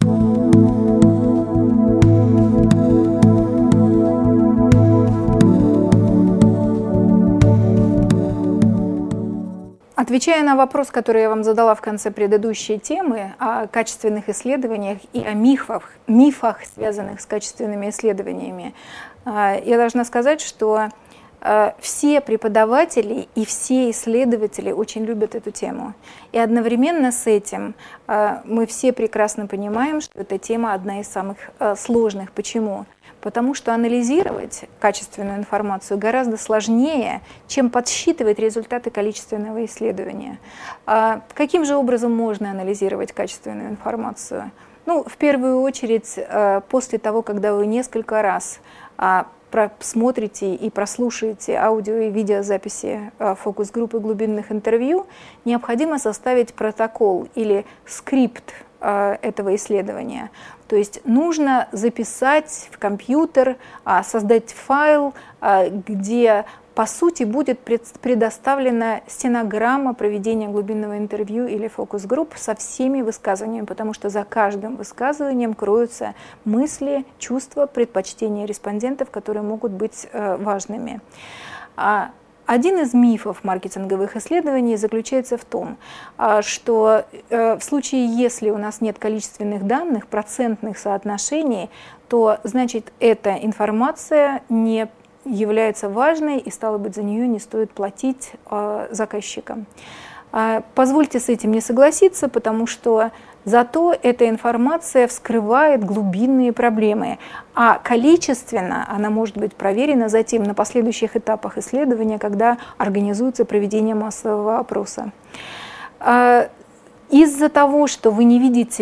Отвечая на вопрос, который я вам задала в конце предыдущей темы о качественных исследованиях и о мифах, мифах, связанных с качественными исследованиями, я должна сказать, что все преподаватели и все исследователи очень любят эту тему. И одновременно с этим мы все прекрасно понимаем, что эта тема одна из самых сложных. Почему? Потому что анализировать качественную информацию гораздо сложнее, чем подсчитывать результаты количественного исследования. Каким же образом можно анализировать качественную информацию? Ну, в первую очередь, после того, когда вы несколько раз просмотрите и прослушаете аудио и видеозаписи фокус-группы глубинных интервью, необходимо составить протокол или скрипт этого исследования. То есть нужно записать в компьютер, создать файл, где по сути будет предоставлена стенограмма проведения глубинного интервью или фокус-групп со всеми высказываниями, потому что за каждым высказыванием кроются мысли, чувства, предпочтения респондентов, которые могут быть важными. Один из мифов маркетинговых исследований заключается в том, что в случае, если у нас нет количественных данных, процентных соотношений, то значит эта информация не является важной и, стало быть, за нее не стоит платить заказчикам. Позвольте с этим не согласиться, потому что зато эта информация вскрывает глубинные проблемы, а количественно она может быть проверена затем на последующих этапах исследования, когда организуется проведение массового опроса. Из-за того, что вы не видите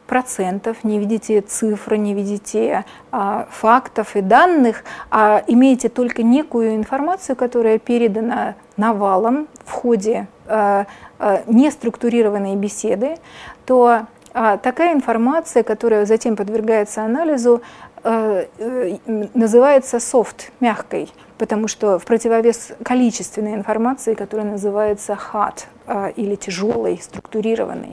процентов, не видите цифр, не видите а, фактов и данных, а имеете только некую информацию, которая передана навалом в ходе а, а, неструктурированной беседы, то а, такая информация, которая затем подвергается анализу, а, а, называется soft, мягкой, потому что в противовес количественной информации, которая называется hard а, или тяжелой, структурированной.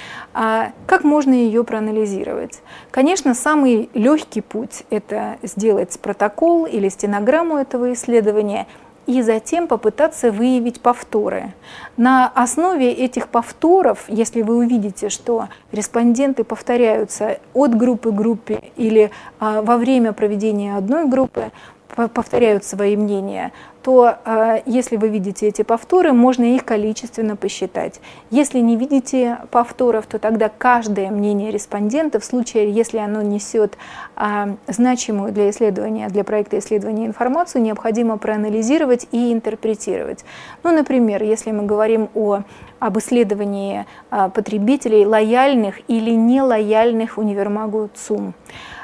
А как можно ее проанализировать? Конечно, самый легкий путь – это сделать протокол или стенограмму этого исследования и затем попытаться выявить повторы. На основе этих повторов, если вы увидите, что респонденты повторяются от группы к группе или а, во время проведения одной группы, повторяют свои мнения, то э, если вы видите эти повторы, можно их количественно посчитать. Если не видите повторов, то тогда каждое мнение респондента, в случае, если оно несет э, значимую для исследования, для проекта исследования информацию, необходимо проанализировать и интерпретировать. Ну, например, если мы говорим о, об исследовании э, потребителей, лояльных или нелояльных универмагу ЦУМ.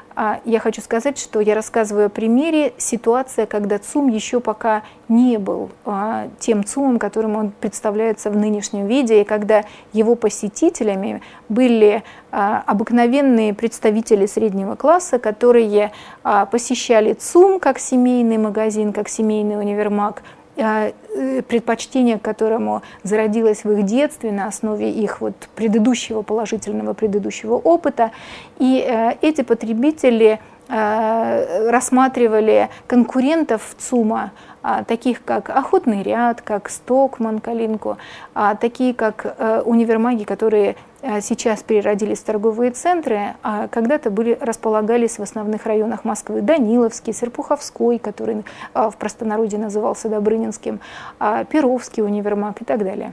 Я хочу сказать, что я рассказываю о примере ситуации, когда ЦУМ еще пока не был а, тем ЦУМом, которым он представляется в нынешнем виде, и когда его посетителями были а, обыкновенные представители среднего класса, которые а, посещали ЦУМ как семейный магазин, как семейный универмаг, предпочтение к которому зародилось в их детстве на основе их вот предыдущего положительного предыдущего опыта. И э, эти потребители э, рассматривали конкурентов ЦУМа, э, таких как Охотный ряд, как Стокман, Калинку, э, такие как э, универмаги, которые сейчас переродились в торговые центры, а когда-то были, располагались в основных районах Москвы: Даниловский, Серпуховской, который в простонародье назывался Добрынинским, Перовский универмаг и так далее.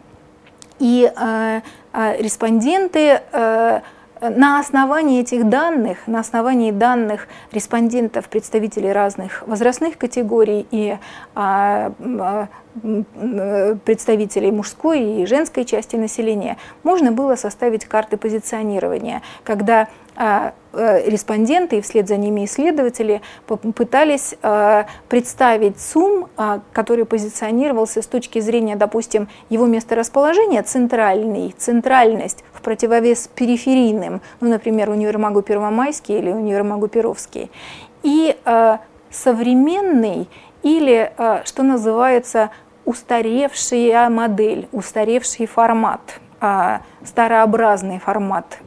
И а, а, респонденты а, на основании этих данных, на основании данных респондентов, представителей разных возрастных категорий и а, а, представителей мужской и женской части населения, можно было составить карты позиционирования, когда а, а, респонденты и вслед за ними исследователи пытались а, представить ЦУМ, а, который позиционировался с точки зрения, допустим, его месторасположения, центральный, центральность в противовес периферийным, ну, например, универмагу Первомайский или универмагу Перовский, и а, современный или, а, что называется, устаревшая модель, устаревший формат, старообразный формат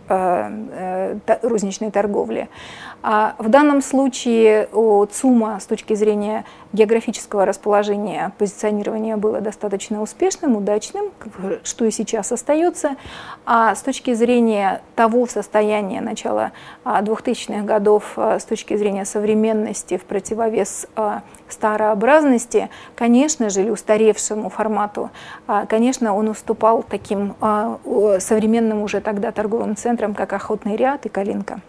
розничной торговли. В данном случае у ЦУМа с точки зрения географического расположения позиционирование было достаточно успешным, удачным, что и сейчас остается. А с точки зрения того состояния начала двухтысячных годов, с точки зрения современности в противовес старообразности, конечно же, или устаревшему формату, конечно, он уступал таким современным уже тогда торговым центрам, как Охотный ряд и Калинка.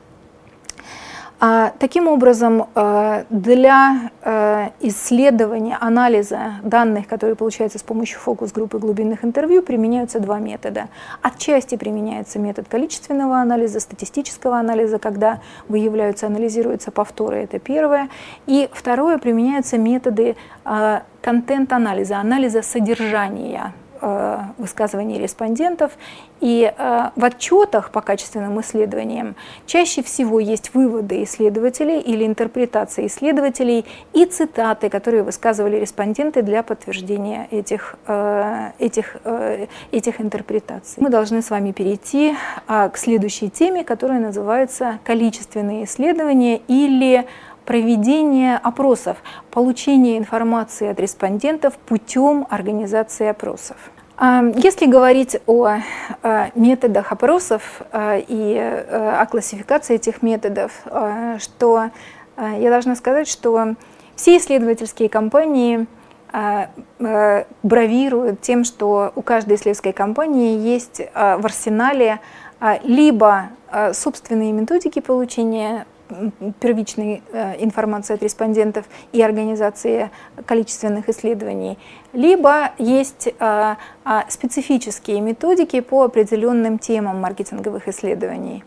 Таким образом, для исследования, анализа данных, которые получаются с помощью фокус-группы глубинных интервью, применяются два метода. Отчасти применяется метод количественного анализа, статистического анализа, когда выявляются, анализируются повторы, это первое. И второе, применяются методы контент-анализа, анализа содержания высказываний респондентов. И э, в отчетах по качественным исследованиям чаще всего есть выводы исследователей или интерпретации исследователей и цитаты, которые высказывали респонденты для подтверждения этих, э, этих, э, этих интерпретаций. Мы должны с вами перейти э, к следующей теме, которая называется количественные исследования или проведение опросов, получение информации от респондентов путем организации опросов. Если говорить о методах опросов и о классификации этих методов, что я должна сказать, что все исследовательские компании бравируют тем, что у каждой исследовательской компании есть в арсенале либо собственные методики получения первичной информации от респондентов и организации количественных исследований, либо есть специфические методики по определенным темам маркетинговых исследований.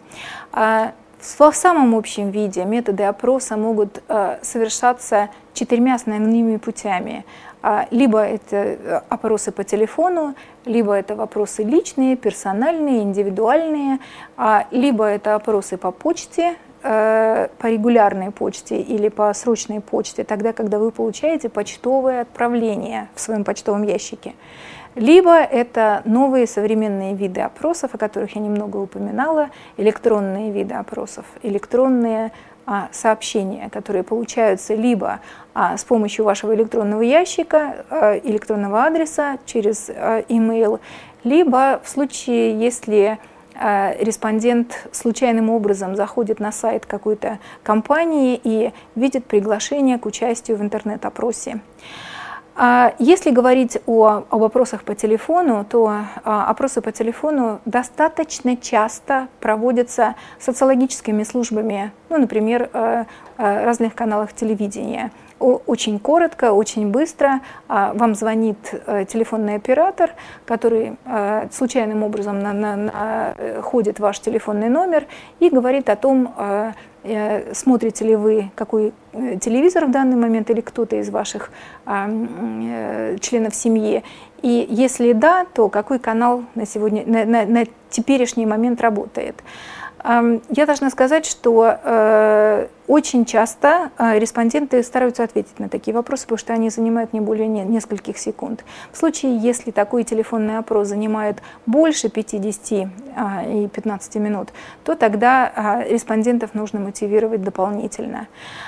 В самом общем виде методы опроса могут совершаться четырьмя основными путями. Либо это опросы по телефону, либо это вопросы личные, персональные, индивидуальные, либо это опросы по почте, по регулярной почте или по срочной почте, тогда, когда вы получаете почтовое отправление в своем почтовом ящике. Либо это новые современные виды опросов, о которых я немного упоминала, электронные виды опросов, электронные а, сообщения, которые получаются либо а, с помощью вашего электронного ящика, а, электронного адреса, через а, email, либо в случае, если а, респондент случайным образом заходит на сайт какой-то компании и видит приглашение к участию в интернет-опросе. Если говорить о, о вопросах по телефону, то а, опросы по телефону достаточно часто проводятся социологическими службами, ну, например, а, а, разных каналах телевидения. О, очень коротко, очень быстро а, вам звонит а, телефонный оператор, который а, случайным образом на, на, находит ваш телефонный номер и говорит о том, а, смотрите ли вы какой телевизор в данный момент или кто-то из ваших а, э, членов семьи. И если да, то какой канал на, сегодня, на, на, на теперешний момент работает. А, я должна сказать, что э, очень часто э, респонденты стараются ответить на такие вопросы, потому что они занимают не более не, нескольких секунд. В случае, если такой телефонный опрос занимает больше пятидесяти а, и пятнадцати минут, то тогда а, респондентов нужно мотивировать дополнительно.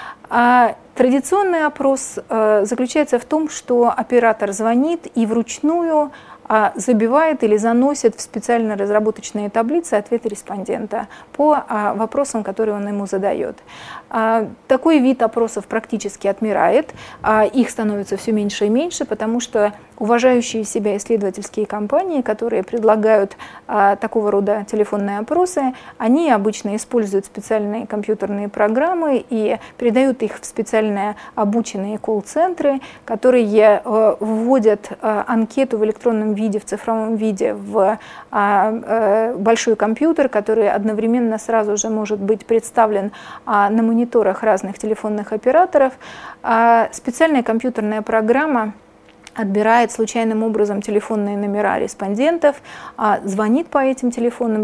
А традиционный опрос а, заключается в том, что оператор звонит и вручную а, забивает или заносит в специально разработочные таблицы ответы респондента по а, вопросам, которые он ему задает. А, такой вид опросов практически отмирает, а, их становится все меньше и меньше, потому что уважающие себя исследовательские компании, которые предлагают а, такого рода телефонные опросы, они обычно используют специальные компьютерные программы и передают их в специальные обученные колл-центры, которые а, вводят а, анкету в электронном виде, в цифровом виде в а, а, большой компьютер, который одновременно сразу же может быть представлен а, на мониторах разных телефонных операторов. А, специальная компьютерная программа отбирает случайным образом телефонные номера респондентов, а, звонит по этим телефонным,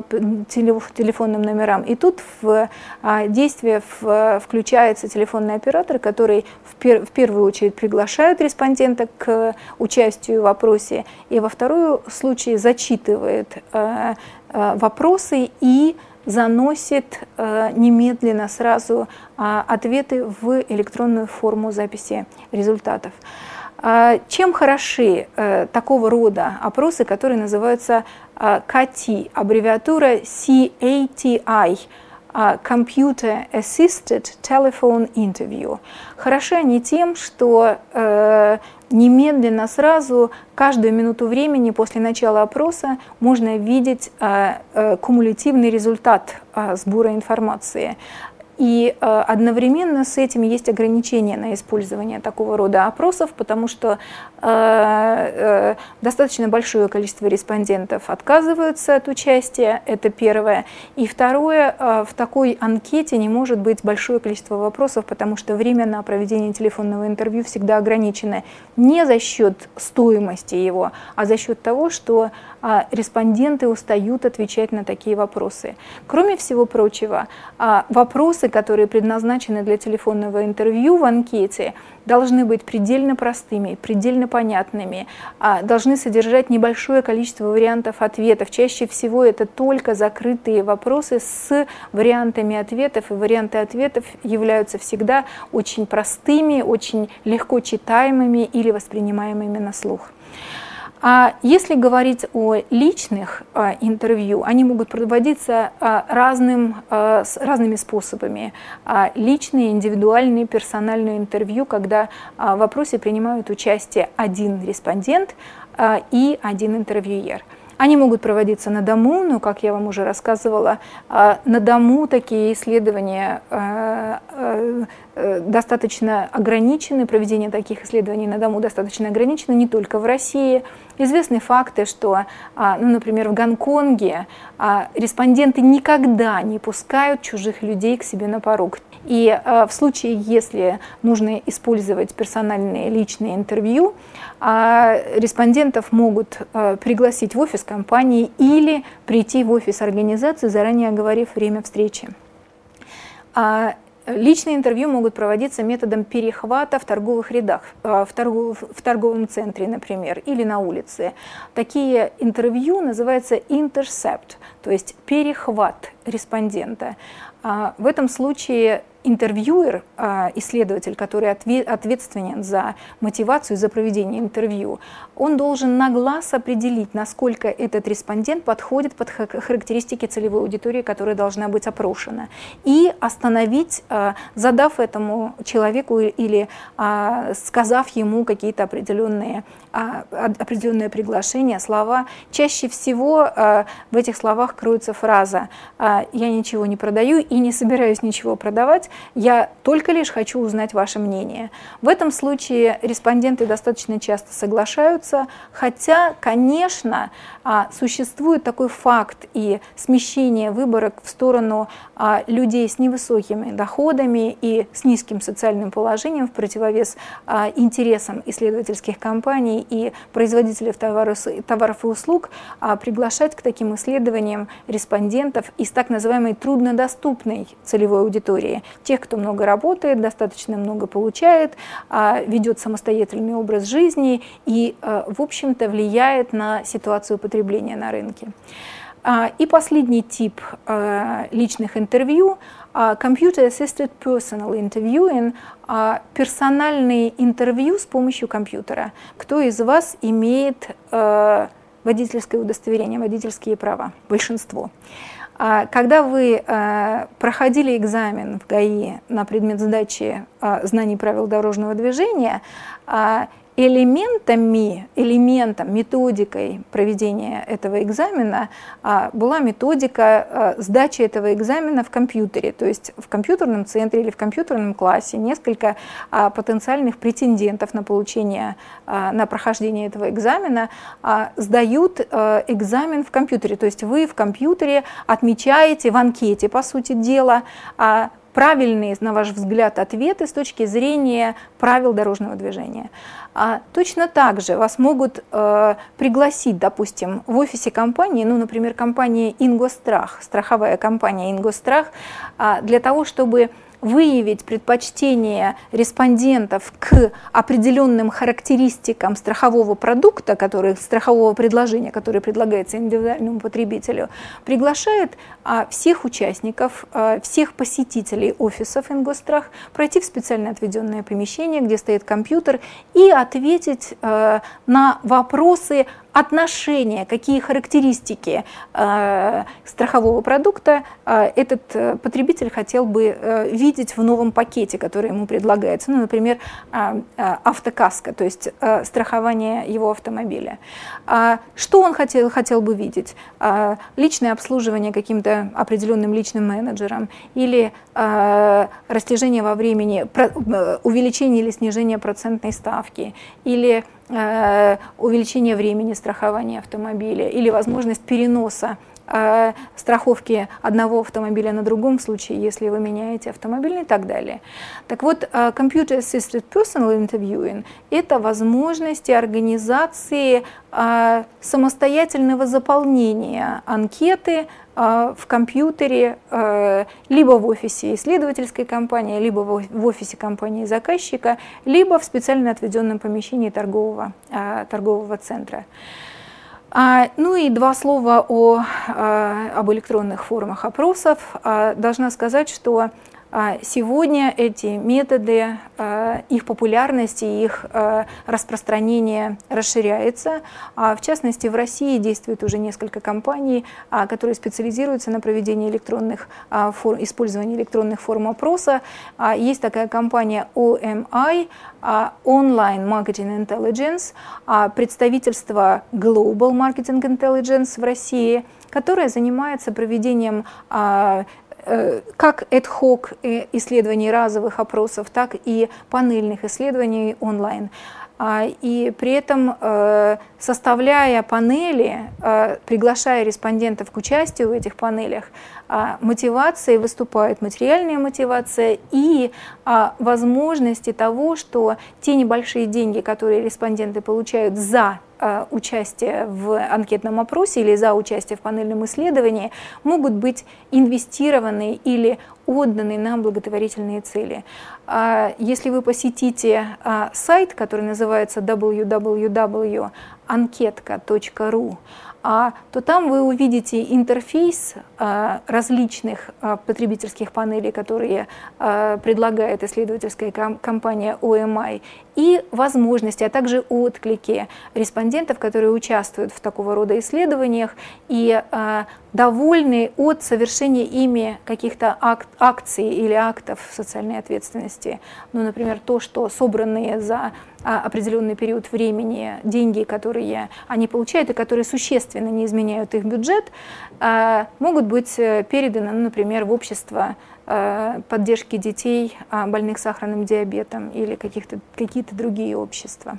телефонным номерам, и тут в а, действие в, включается телефонный оператор, который в, пер, в первую очередь приглашает респондента к участию в опросе, и во вторую случае зачитывает а, а, вопросы и заносит э, немедленно сразу э, ответы в электронную форму записи результатов. Э, чем хороши э, такого рода опросы, которые называются э, кати, аббревиатура си эй ти ай, э, Computer Assisted Telephone Interview. Хороши они тем, что э, немедленно сразу, каждую минуту времени после начала опроса можно видеть а, а, кумулятивный результат а, сбора информации. И э, одновременно с этим есть ограничения на использование такого рода опросов, потому что э, э, достаточно большое количество респондентов отказываются от участия, это первое. И второе, э, в такой анкете не может быть большое количество вопросов, потому что время на проведение телефонного интервью всегда ограничено не за счет стоимости его, а за счет того, что э, респонденты устают отвечать на такие вопросы. Кроме всего прочего, э, вопросы, которые предназначены для телефонного интервью в анкете, должны быть предельно простыми, предельно понятными, должны содержать небольшое количество вариантов ответов. Чаще всего это только закрытые вопросы с вариантами ответов, и варианты ответов являются всегда очень простыми, очень легко читаемыми или воспринимаемыми на слух. А если говорить о личных а, интервью, они могут проводиться а, разным, а, с разными способами. А, личные, индивидуальные, персональные интервью, когда а, в вопросе принимают участие один респондент а, и один интервьюер. Они могут проводиться на дому, но, как я вам уже рассказывала, на дому такие исследования достаточно ограничены, проведение таких исследований на дому достаточно ограничено не только в России. Известны факты, что, ну, например, в Гонконге респонденты никогда не пускают чужих людей к себе на порог. И в случае, если нужно использовать персональные личные интервью, респондентов могут пригласить в офис компании или прийти в офис организации, заранее оговорив время встречи. Личные интервью могут проводиться методом перехвата в торговых рядах, в, торгов, в торговом центре, например, или на улице. Такие интервью называются intercept, то есть перехват респондента. В этом случае интервьюер, исследователь, который ответственен за мотивацию, за проведение интервью, он должен на глаз определить, насколько этот респондент подходит под характеристики целевой аудитории, которая должна быть опрошена, и остановить, задав этому человеку или сказав ему какие-то определенные, определенные приглашения, слова. Чаще всего в этих словах кроется фраза «я ничего не продаю и не собираюсь ничего продавать, я только лишь хочу узнать ваше мнение». В этом случае респонденты достаточно часто соглашаются, хотя, конечно, существует такой факт и смещение выборок в сторону людей с невысокими доходами и с низким социальным положением в противовес интересам исследовательских компаний и производителей товаров и услуг приглашать к таким исследованиям респондентов из так называемой труднодоступной целевой аудитории. Тех, кто много работает, достаточно много получает, ведет самостоятельный образ жизни и, в общем-то, влияет на ситуацию потребления на рынке. И последний тип личных интервью – Computer-Assisted Personal Interviewing, персональные интервью с помощью компьютера. Кто из вас имеет водительское удостоверение, водительские права? Большинство. Когда вы проходили экзамен в ГАИ на предмет сдачи знаний правил дорожного движения, элементами, элементом, методикой проведения этого экзамена была методика сдачи этого экзамена в компьютере, то есть в компьютерном центре или в компьютерном классе несколько потенциальных претендентов на получение, на прохождение этого экзамена сдают экзамен в компьютере, то есть вы в компьютере отмечаете в анкете, по сути дела, правильные, на ваш взгляд, ответы с точки зрения правил дорожного движения. А точно так же вас могут э, пригласить, допустим, в офисе компании, ну, например, компания Ингосстрах, страховая компания Ингосстрах, э, для того, чтобы выявить предпочтение респондентов к определенным характеристикам страхового продукта, который, страхового предложения, которое предлагается индивидуальному потребителю, приглашает а, всех участников, а, всех посетителей офисов Ингосстрах пройти в специально отведенное помещение, где стоит компьютер, и ответить а, на вопросы отношения, какие характеристики э, страхового продукта э, этот э, потребитель хотел бы э, видеть в новом пакете, который ему предлагается. Ну, например, э, э, автокаска, то есть э, страхование его автомобиля. А что он хотел, хотел бы видеть? Э, личное обслуживание каким-то определенным личным менеджером или э, растяжение во времени, про, э, увеличение или снижение процентной ставки, или увеличение времени страхования автомобиля или возможность переноса э, страховки одного автомобиля на другом случае, если вы меняете автомобиль и так далее. Так вот, э, Computer Assisted Personal Interviewing – это возможности организации э, самостоятельного заполнения анкеты в компьютере, либо в офисе исследовательской компании, либо в офисе компании заказчика, либо в специально отведенном помещении торгового, торгового центра. Ну и два слова о, об электронных формах опросов. Должна сказать, что Сегодня эти методы, их популярность и их распространение расширяется. В частности, в России действует уже несколько компаний, которые специализируются на проведении электронных форм, использовании электронных форм опроса. Есть такая компания о эм ай, Online Marketing Intelligence, представительство Global Marketing Intelligence в России, которое занимается проведением как ad-hoc исследований разовых опросов, так и панельных исследований онлайн. И при этом, составляя панели, приглашая респондентов к участию в этих панелях, мотивацией выступает материальная мотивация и возможности того, что те небольшие деньги, которые респонденты получают за участие в анкетном опросе или за участие в панельном исследовании, могут быть инвестированы или отданы на благотворительные цели. Если вы посетите сайт, который называется дабл ю дабл ю дабл ю точка анкетка точка ру, то там вы увидите интерфейс различных потребительских панелей, которые предлагает исследовательская компания о эм ай, и возможности, а также отклики респондентов, которые участвуют в такого рода исследованиях и довольны от совершения ими каких-то ак акций или актов социальной ответственности. Ну, например, то, что собранные за определенный период времени деньги, которые они получают и которые существенно не изменяют их бюджет, могут быть переданы, например, в общество поддержки детей, больных сахарным диабетом, или какие-то другие общества.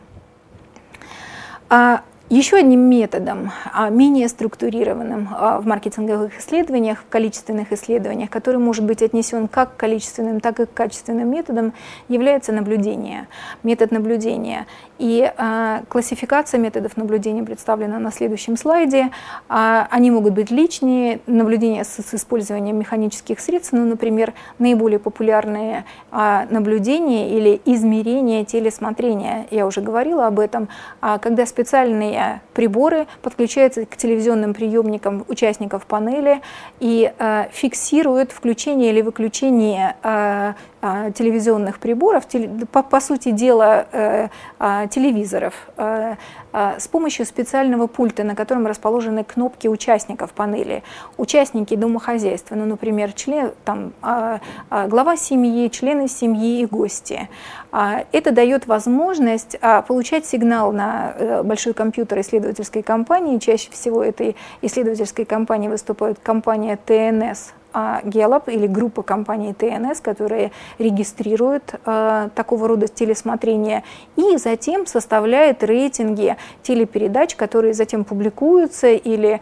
Еще одним методом, менее структурированным в маркетинговых исследованиях, в количественных исследованиях, который может быть отнесен как к количественным, так и к качественным методам, является наблюдение, метод наблюдения. И а, классификация методов наблюдения представлена на следующем слайде. А, они могут быть личные, наблюдения с, с использованием механических средств, ну, например, наиболее популярные а, наблюдения или измерения телесмотрения. Я уже говорила об этом, а, когда специальные приборы подключаются к телевизионным приемникам участников панели и а, фиксируют включение или выключение а, телевизионных приборов, по, по сути дела э, э, телевизоров, э, э, с помощью специального пульта, на котором расположены кнопки участников панели. Участники домохозяйства, ну, например, член, там, э, э, глава семьи, члены семьи и гости. Э, это дает возможность э, получать сигнал на э, большой компьютер исследовательской компании. Чаще всего этой исследовательской компанией выступает компания Ти Эн Эс, Gallup или группа компаний Ти Эн Эс, которые регистрируют э, такого рода телесмотрение и затем составляет рейтинги телепередач, которые затем публикуются или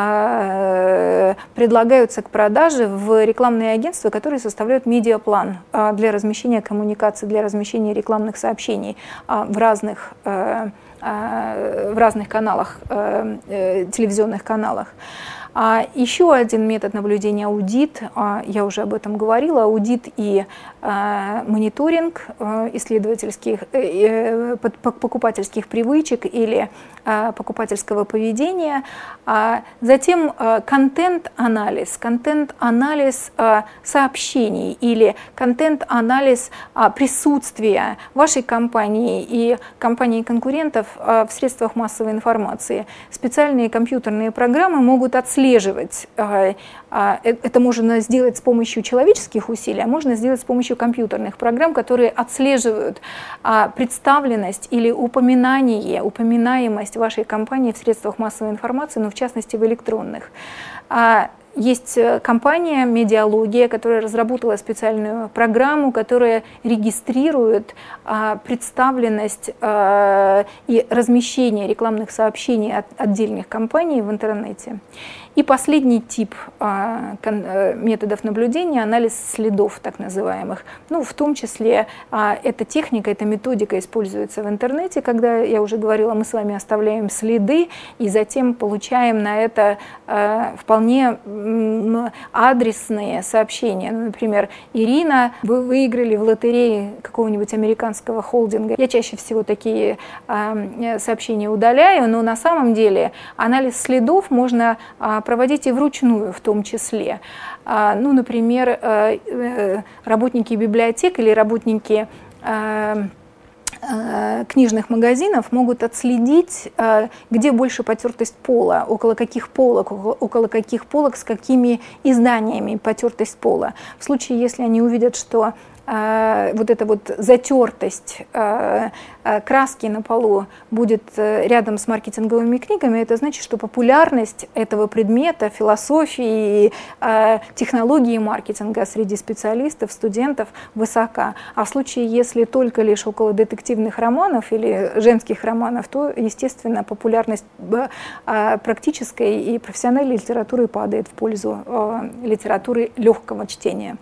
э, предлагаются к продаже в рекламные агентства, которые составляют медиаплан э, для размещения коммуникаций, для размещения рекламных сообщений э, в разных э, э, в разных каналах, э, э, телевизионных каналах. А еще один метод наблюдения — аудит. Я уже об этом говорила. Аудит и а, мониторинг а, исследовательских, э, э, покупательских привычек или а, покупательского поведения. А затем а, контент-анализ. Контент-анализ а, сообщений или контент-анализ а, присутствия вашей компании и компании конкурентов а, в средствах массовой информации. Специальные компьютерные программы могут отслеживать отслеживать. Это можно сделать с помощью человеческих усилий, а можно сделать с помощью компьютерных программ, которые отслеживают представленность или упоминание, упоминаемость вашей компании в средствах массовой информации, но в частности в электронных. Есть компания «Медиалогия», которая разработала специальную программу, которая регистрирует а, представленность а, и размещение рекламных сообщений от отдельных компаний в интернете. И последний тип а, методов наблюдения — анализ следов, так называемых. Ну, в том числе а, эта техника, эта методика используется в интернете, когда, я уже говорила, мы с вами оставляем следы и затем получаем на это а, вполне адресные сообщения. Ну, например, Ирина, вы выиграли в лотерее какого-нибудь американского холдинга. Я чаще всего такие а, сообщения удаляю, но на самом деле анализ следов можно а, проводите вручную в том числе. Ну, например, работники библиотек или работники книжных магазинов могут отследить, где больше потертость пола, около каких полок, около каких полок, с какими изданиями потертость пола. В случае, если они увидят, что вот эта вот затертость краски на полу будет рядом с маркетинговыми книгами, это значит, что популярность этого предмета, философии, технологии маркетинга среди специалистов, студентов высока. А в случае, если только лишь около детективных романов или женских романов, то, естественно, популярность практической и профессиональной литературы падает в пользу литературы легкого чтения.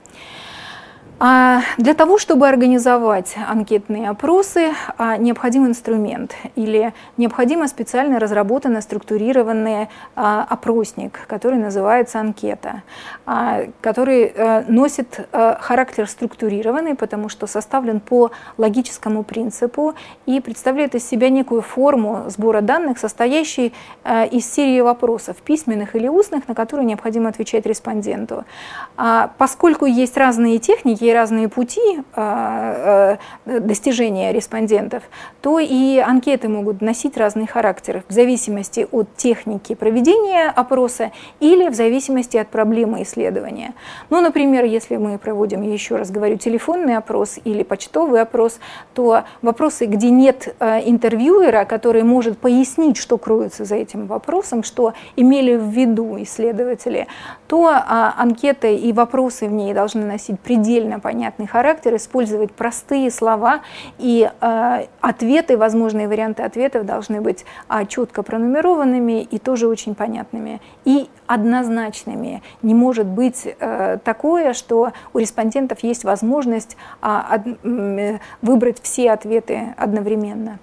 Для того, чтобы организовать анкетные опросы, необходим инструмент или необходимо специально разработанный, структурированный опросник, который называется анкета, который носит характер структурированный, потому что составлен по логическому принципу и представляет из себя некую форму сбора данных, состоящей из серии вопросов, письменных или устных, на которые необходимо отвечать респонденту. Поскольку есть разные техники, разные пути достижения респондентов, то и анкеты могут носить разный характер в зависимости от техники проведения опроса или в зависимости от проблемы исследования. Ну, например, если мы проводим, еще раз говорю, телефонный опрос или почтовый опрос, то вопросы, где нет интервьюера, который может пояснить, что кроется за этим вопросом, что имели в виду исследователи, то анкеты и вопросы в ней должны носить предельно понятный характер, использовать простые слова, и э, ответы, возможные варианты ответов должны быть э, четко пронумерованными и тоже очень понятными и однозначными. Не может быть э, такое, что у респондентов есть возможность э, э, выбрать все ответы одновременно.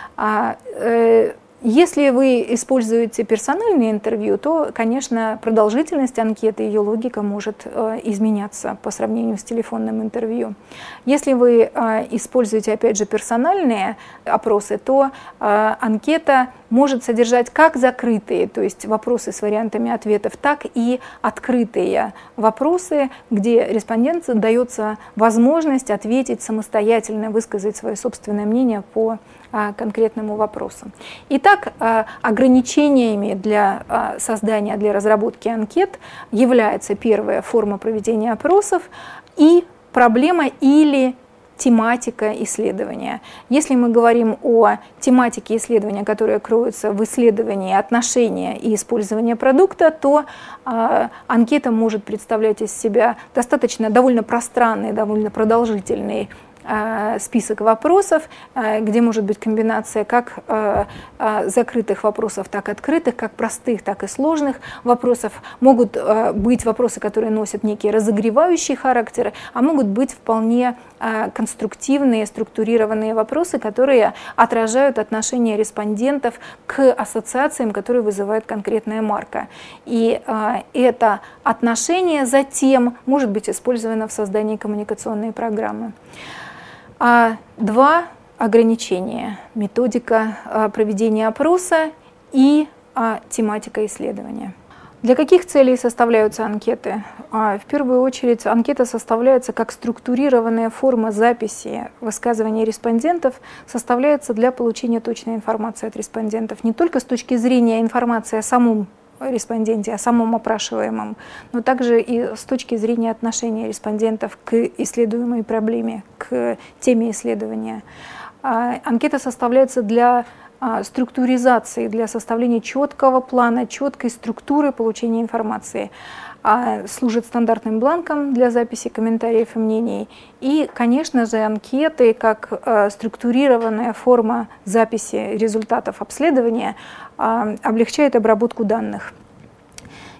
А, э, Если вы используете персональное интервью, то, конечно, продолжительность анкеты, ее логика может э, изменяться по сравнению с телефонным интервью. Если вы э, используете, опять же, персональные опросы, то э, анкета может содержать как закрытые, то есть вопросы с вариантами ответов, так и открытые вопросы, где респонденту дается возможность ответить самостоятельно, высказать свое собственное мнение по конкретному вопросу. Итак, ограничениями для создания, для разработки анкет является первая форма проведения опросов и проблема или тематика исследования. Если мы говорим о тематике исследования, которая кроется в исследовании отношения и использования продукта, то э, анкета может представлять из себя достаточно довольно пространный, довольно продолжительный список вопросов, где может быть комбинация как закрытых вопросов, так и открытых, как простых, так и сложных вопросов. Могут быть вопросы, которые носят некий разогревающий характер, а могут быть вполне конструктивные, структурированные вопросы, которые отражают отношение респондентов к ассоциациям, которые вызывает конкретная марка. И это отношение затем может быть использовано в создании коммуникационной программы. А два ограничения: методика проведения опроса и тематика исследования. Для каких целей составляются анкеты? В первую очередь, анкета составляется как структурированная форма записи высказываний респондентов, составляется для получения точной информации от респондентов, не только с точки зрения информации о самом респонденте, о самом опрашиваемом, но также и с точки зрения отношения респондентов к исследуемой проблеме, к теме исследования. Анкета составляется для структуризации, для составления четкого плана, четкой структуры получения информации. Служит стандартным бланком для записи комментариев и мнений. И, конечно же, анкеты, как структурированная форма записи результатов обследования, облегчает обработку данных.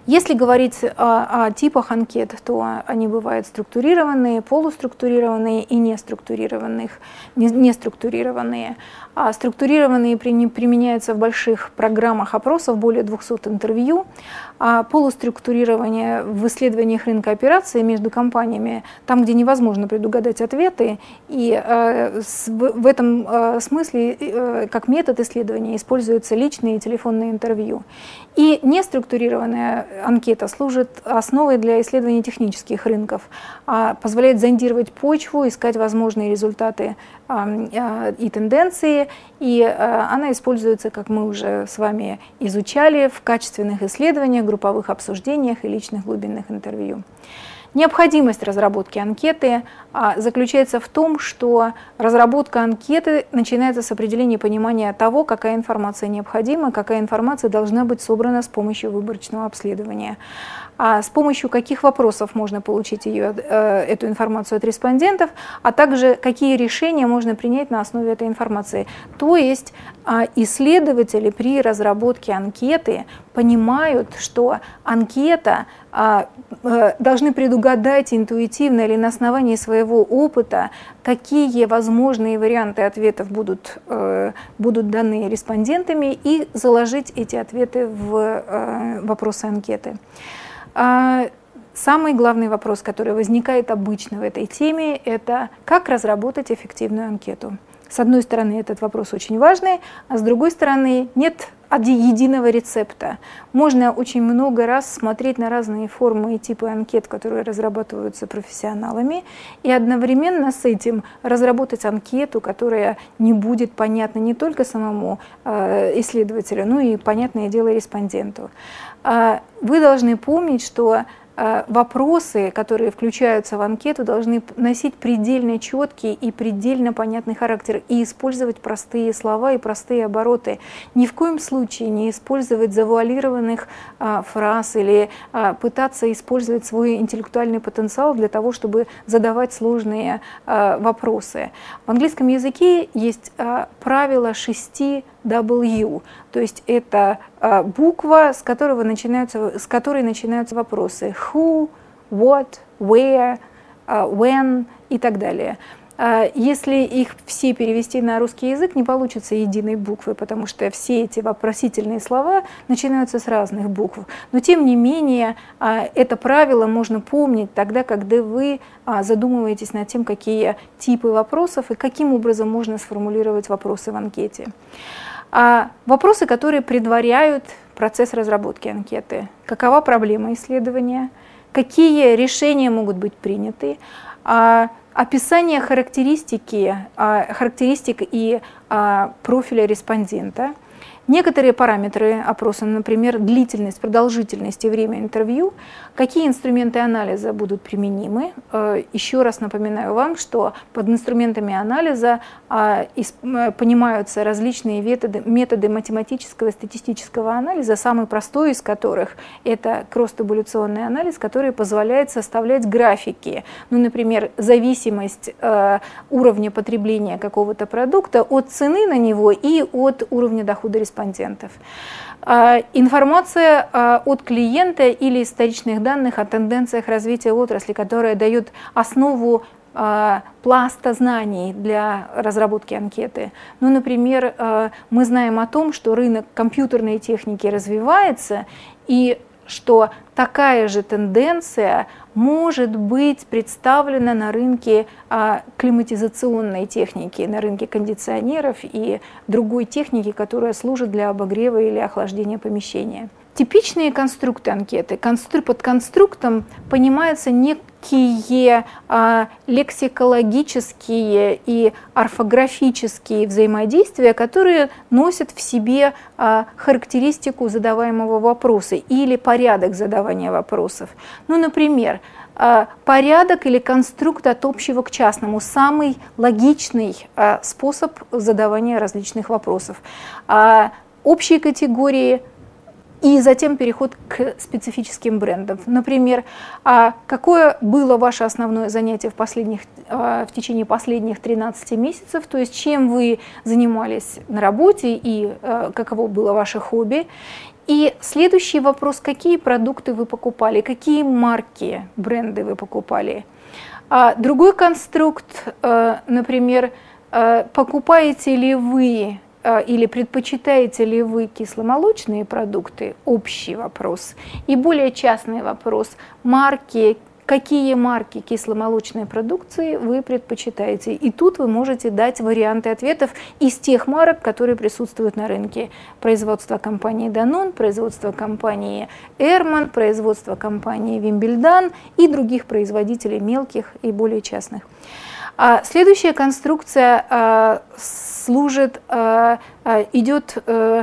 Если говорить о, о типах анкет, то они бывают структурированные, полуструктурированные и неструктурированных, не, неструктурированные. А структурированные при, применяются в больших программах опросов, более двухсот интервью. А полуструктурирование в исследованиях рынка операций между компаниями, там, где невозможно предугадать ответы, и э, с, в, в этом э, смысле э, как метод исследования используются личные и телефонные интервью. И неструктурированная анкета служит основой для исследования технических рынков, а позволяет зондировать почву, искать возможные результаты э, э, и тенденции, и э, она используется, как мы уже с вами изучали, в качественных исследованиях, групповых обсуждениях и личных глубинных интервью. Необходимость разработки анкеты а, заключается в том, что разработка анкеты начинается с определения понимания того, какая информация необходима, какая информация должна быть собрана с помощью выборочного обследования. А с помощью каких вопросов можно получить ее, э, эту информацию от респондентов, а также какие решения можно принять на основе этой информации. То есть э, исследователи при разработке анкеты понимают, что анкета э, э, должны предугадать интуитивно или на основании своего опыта, какие возможные варианты ответов будут, э, будут даны респондентами, и заложить эти ответы в э, вопросы анкеты. Самый главный вопрос, который возникает обычно в этой теме, это как разработать эффективную анкету. С одной стороны, этот вопрос очень важный, а с другой стороны, нет единого рецепта. Можно очень много раз смотреть на разные формы и типы анкет, которые разрабатываются профессионалами, и одновременно с этим разработать анкету, которая не будет понятна не только самому э, исследователю, но и, понятное дело, респонденту. Э, вы должны помнить, что вопросы, которые включаются в анкету, должны носить предельно четкий и предельно понятный характер и использовать простые слова и простые обороты. Ни в коем случае не использовать завуалированных а, фраз или а, пытаться использовать свой интеллектуальный потенциал для того, чтобы задавать сложные а, вопросы. В английском языке есть а, правило шести дабл ю, то есть это а, буква, с, которого начинаются, с которой начинаются вопросы who, what, where, uh, when и так далее. А, если их все перевести на русский язык, не получится единой буквы, потому что все эти вопросительные слова начинаются с разных букв. Но тем не менее, а, это правило можно помнить тогда, когда вы а, задумываетесь над тем, какие типы вопросов и каким образом можно сформулировать вопросы в анкете. А вопросы, которые предваряют процесс разработки анкеты. Какова проблема исследования? Какие решения могут быть приняты? А, описание характеристики, а, характеристик и а, профиля респондента. Некоторые параметры опроса, например, длительность, продолжительность и время интервью, какие инструменты анализа будут применимы. Еще раз напоминаю вам, что под инструментами анализа понимаются различные методы, методы математического и статистического анализа, самый простой из которых это кросс-табуляционный анализ, который позволяет составлять графики. Ну, например, зависимость уровня потребления какого-то продукта от цены на него и от уровня дохода респондента. Информация от клиента или историчных данных о тенденциях развития отрасли, которая дает основу пласта знаний для разработки анкеты. Ну, например, мы знаем о том, что рынок компьютерной техники развивается, и что такая же тенденция может быть представлена на рынке а, климатизационной техники, на рынке кондиционеров и другой техники, которая служит для обогрева или охлаждения помещения. Типичные конструкты анкеты. Констру... Под конструктом понимаются некие а, лексикологические и орфографические взаимодействия, которые носят в себе а, характеристику задаваемого вопроса или порядок задавания вопросов. Ну, например, а, порядок или конструкт от общего к частному – самый логичный а, способ задавания различных вопросов. А, общие категории – и затем переход к специфическим брендам. Например, какое было ваше основное занятие в, последних, в течение последних тринадцати месяцев, то есть чем вы занимались на работе и каково было ваше хобби. И следующий вопрос: какие продукты вы покупали, какие марки, бренды вы покупали? А другой конструкт, например, покупаете ли вы или предпочитаете ли вы кисломолочные продукты? Общий вопрос. И более частный вопрос: марки, какие марки кисломолочной продукции вы предпочитаете? И тут вы можете дать варианты ответов из тех марок, которые присутствуют на рынке. Производство компании Danone, производство компании Эрман, производство компании Вимбельдан и других производителей мелких и более частных. А следующая конструкция а, служит, а, а, идет а,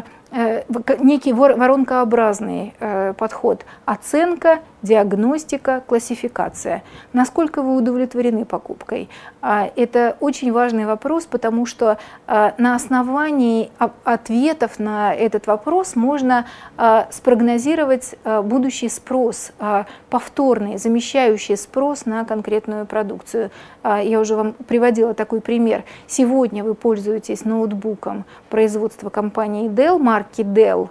некий воронкообразный а, подход: оценка, диагностика, классификация. Насколько вы удовлетворены покупкой? А, это очень важный вопрос, потому что а, на основании ответов на этот вопрос можно а, спрогнозировать а, будущий спрос, а, повторный, замещающий спрос на конкретную продукцию. А, я уже вам приводила такой пример. Сегодня вы пользуетесь ноутбуком производства компании Dell, марки Dell.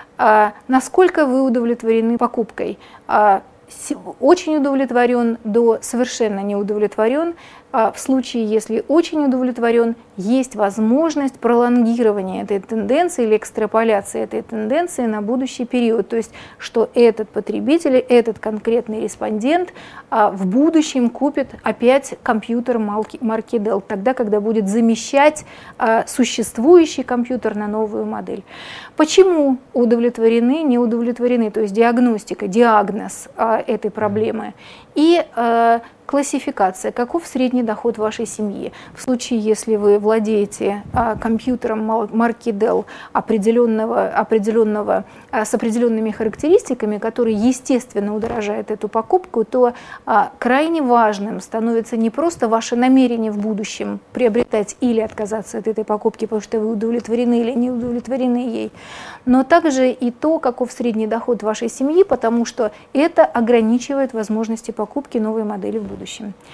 А, насколько вы удовлетворены покупкой? А, очень удовлетворен до совершенно не удовлетворен. А в случае, если очень удовлетворен, есть возможность пролонгирования этой тенденции или экстраполяции этой тенденции на будущий период. То есть, что этот потребитель, этот конкретный респондент а, в будущем купит опять компьютер марки Dell, тогда, когда будет замещать а, существующий компьютер на новую модель. Почему удовлетворены, не удовлетворены? То есть диагностика, диагноз а, этой проблемы. И а, классификация. Каков средний доход вашей семьи? В случае, если вы владеете а, компьютером марки Dell определенного, определенного, а, с определенными характеристиками, которые, естественно, удорожают эту покупку, то а, крайне важным становится не просто ваше намерение в будущем приобретать или отказаться от этой покупки, потому что вы удовлетворены или не удовлетворены ей, но также и то, каков средний доход вашей семьи, потому что это ограничивает возможности покупки новой модели в будущем.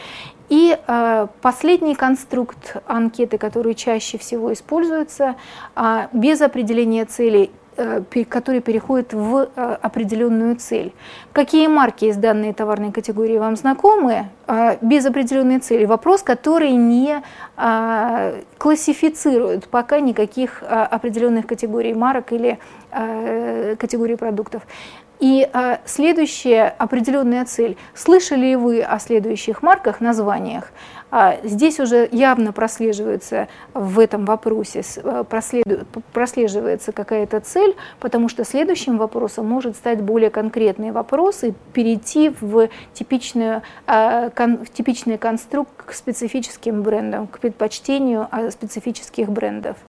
И э, последний конструкт анкеты, который чаще всего используется, э, без определения целей, э, который переходит в э, определенную цель. Какие марки из данной товарной категории вам знакомы? Э, без определенной цели. Вопрос, который не э, классифицирует пока никаких э, определенных категорий марок или э, категорий продуктов. И а, следующая определенная цель. Слышали ли вы о следующих марках, названиях? А, здесь уже явно прослеживается в этом вопросе, проследу, прослеживается какая-то цель, потому что следующим вопросом может стать более конкретный вопрос и перейти в, типичную, а, кон, в типичный конструкт к специфическим брендам, к предпочтению а, специфических брендов.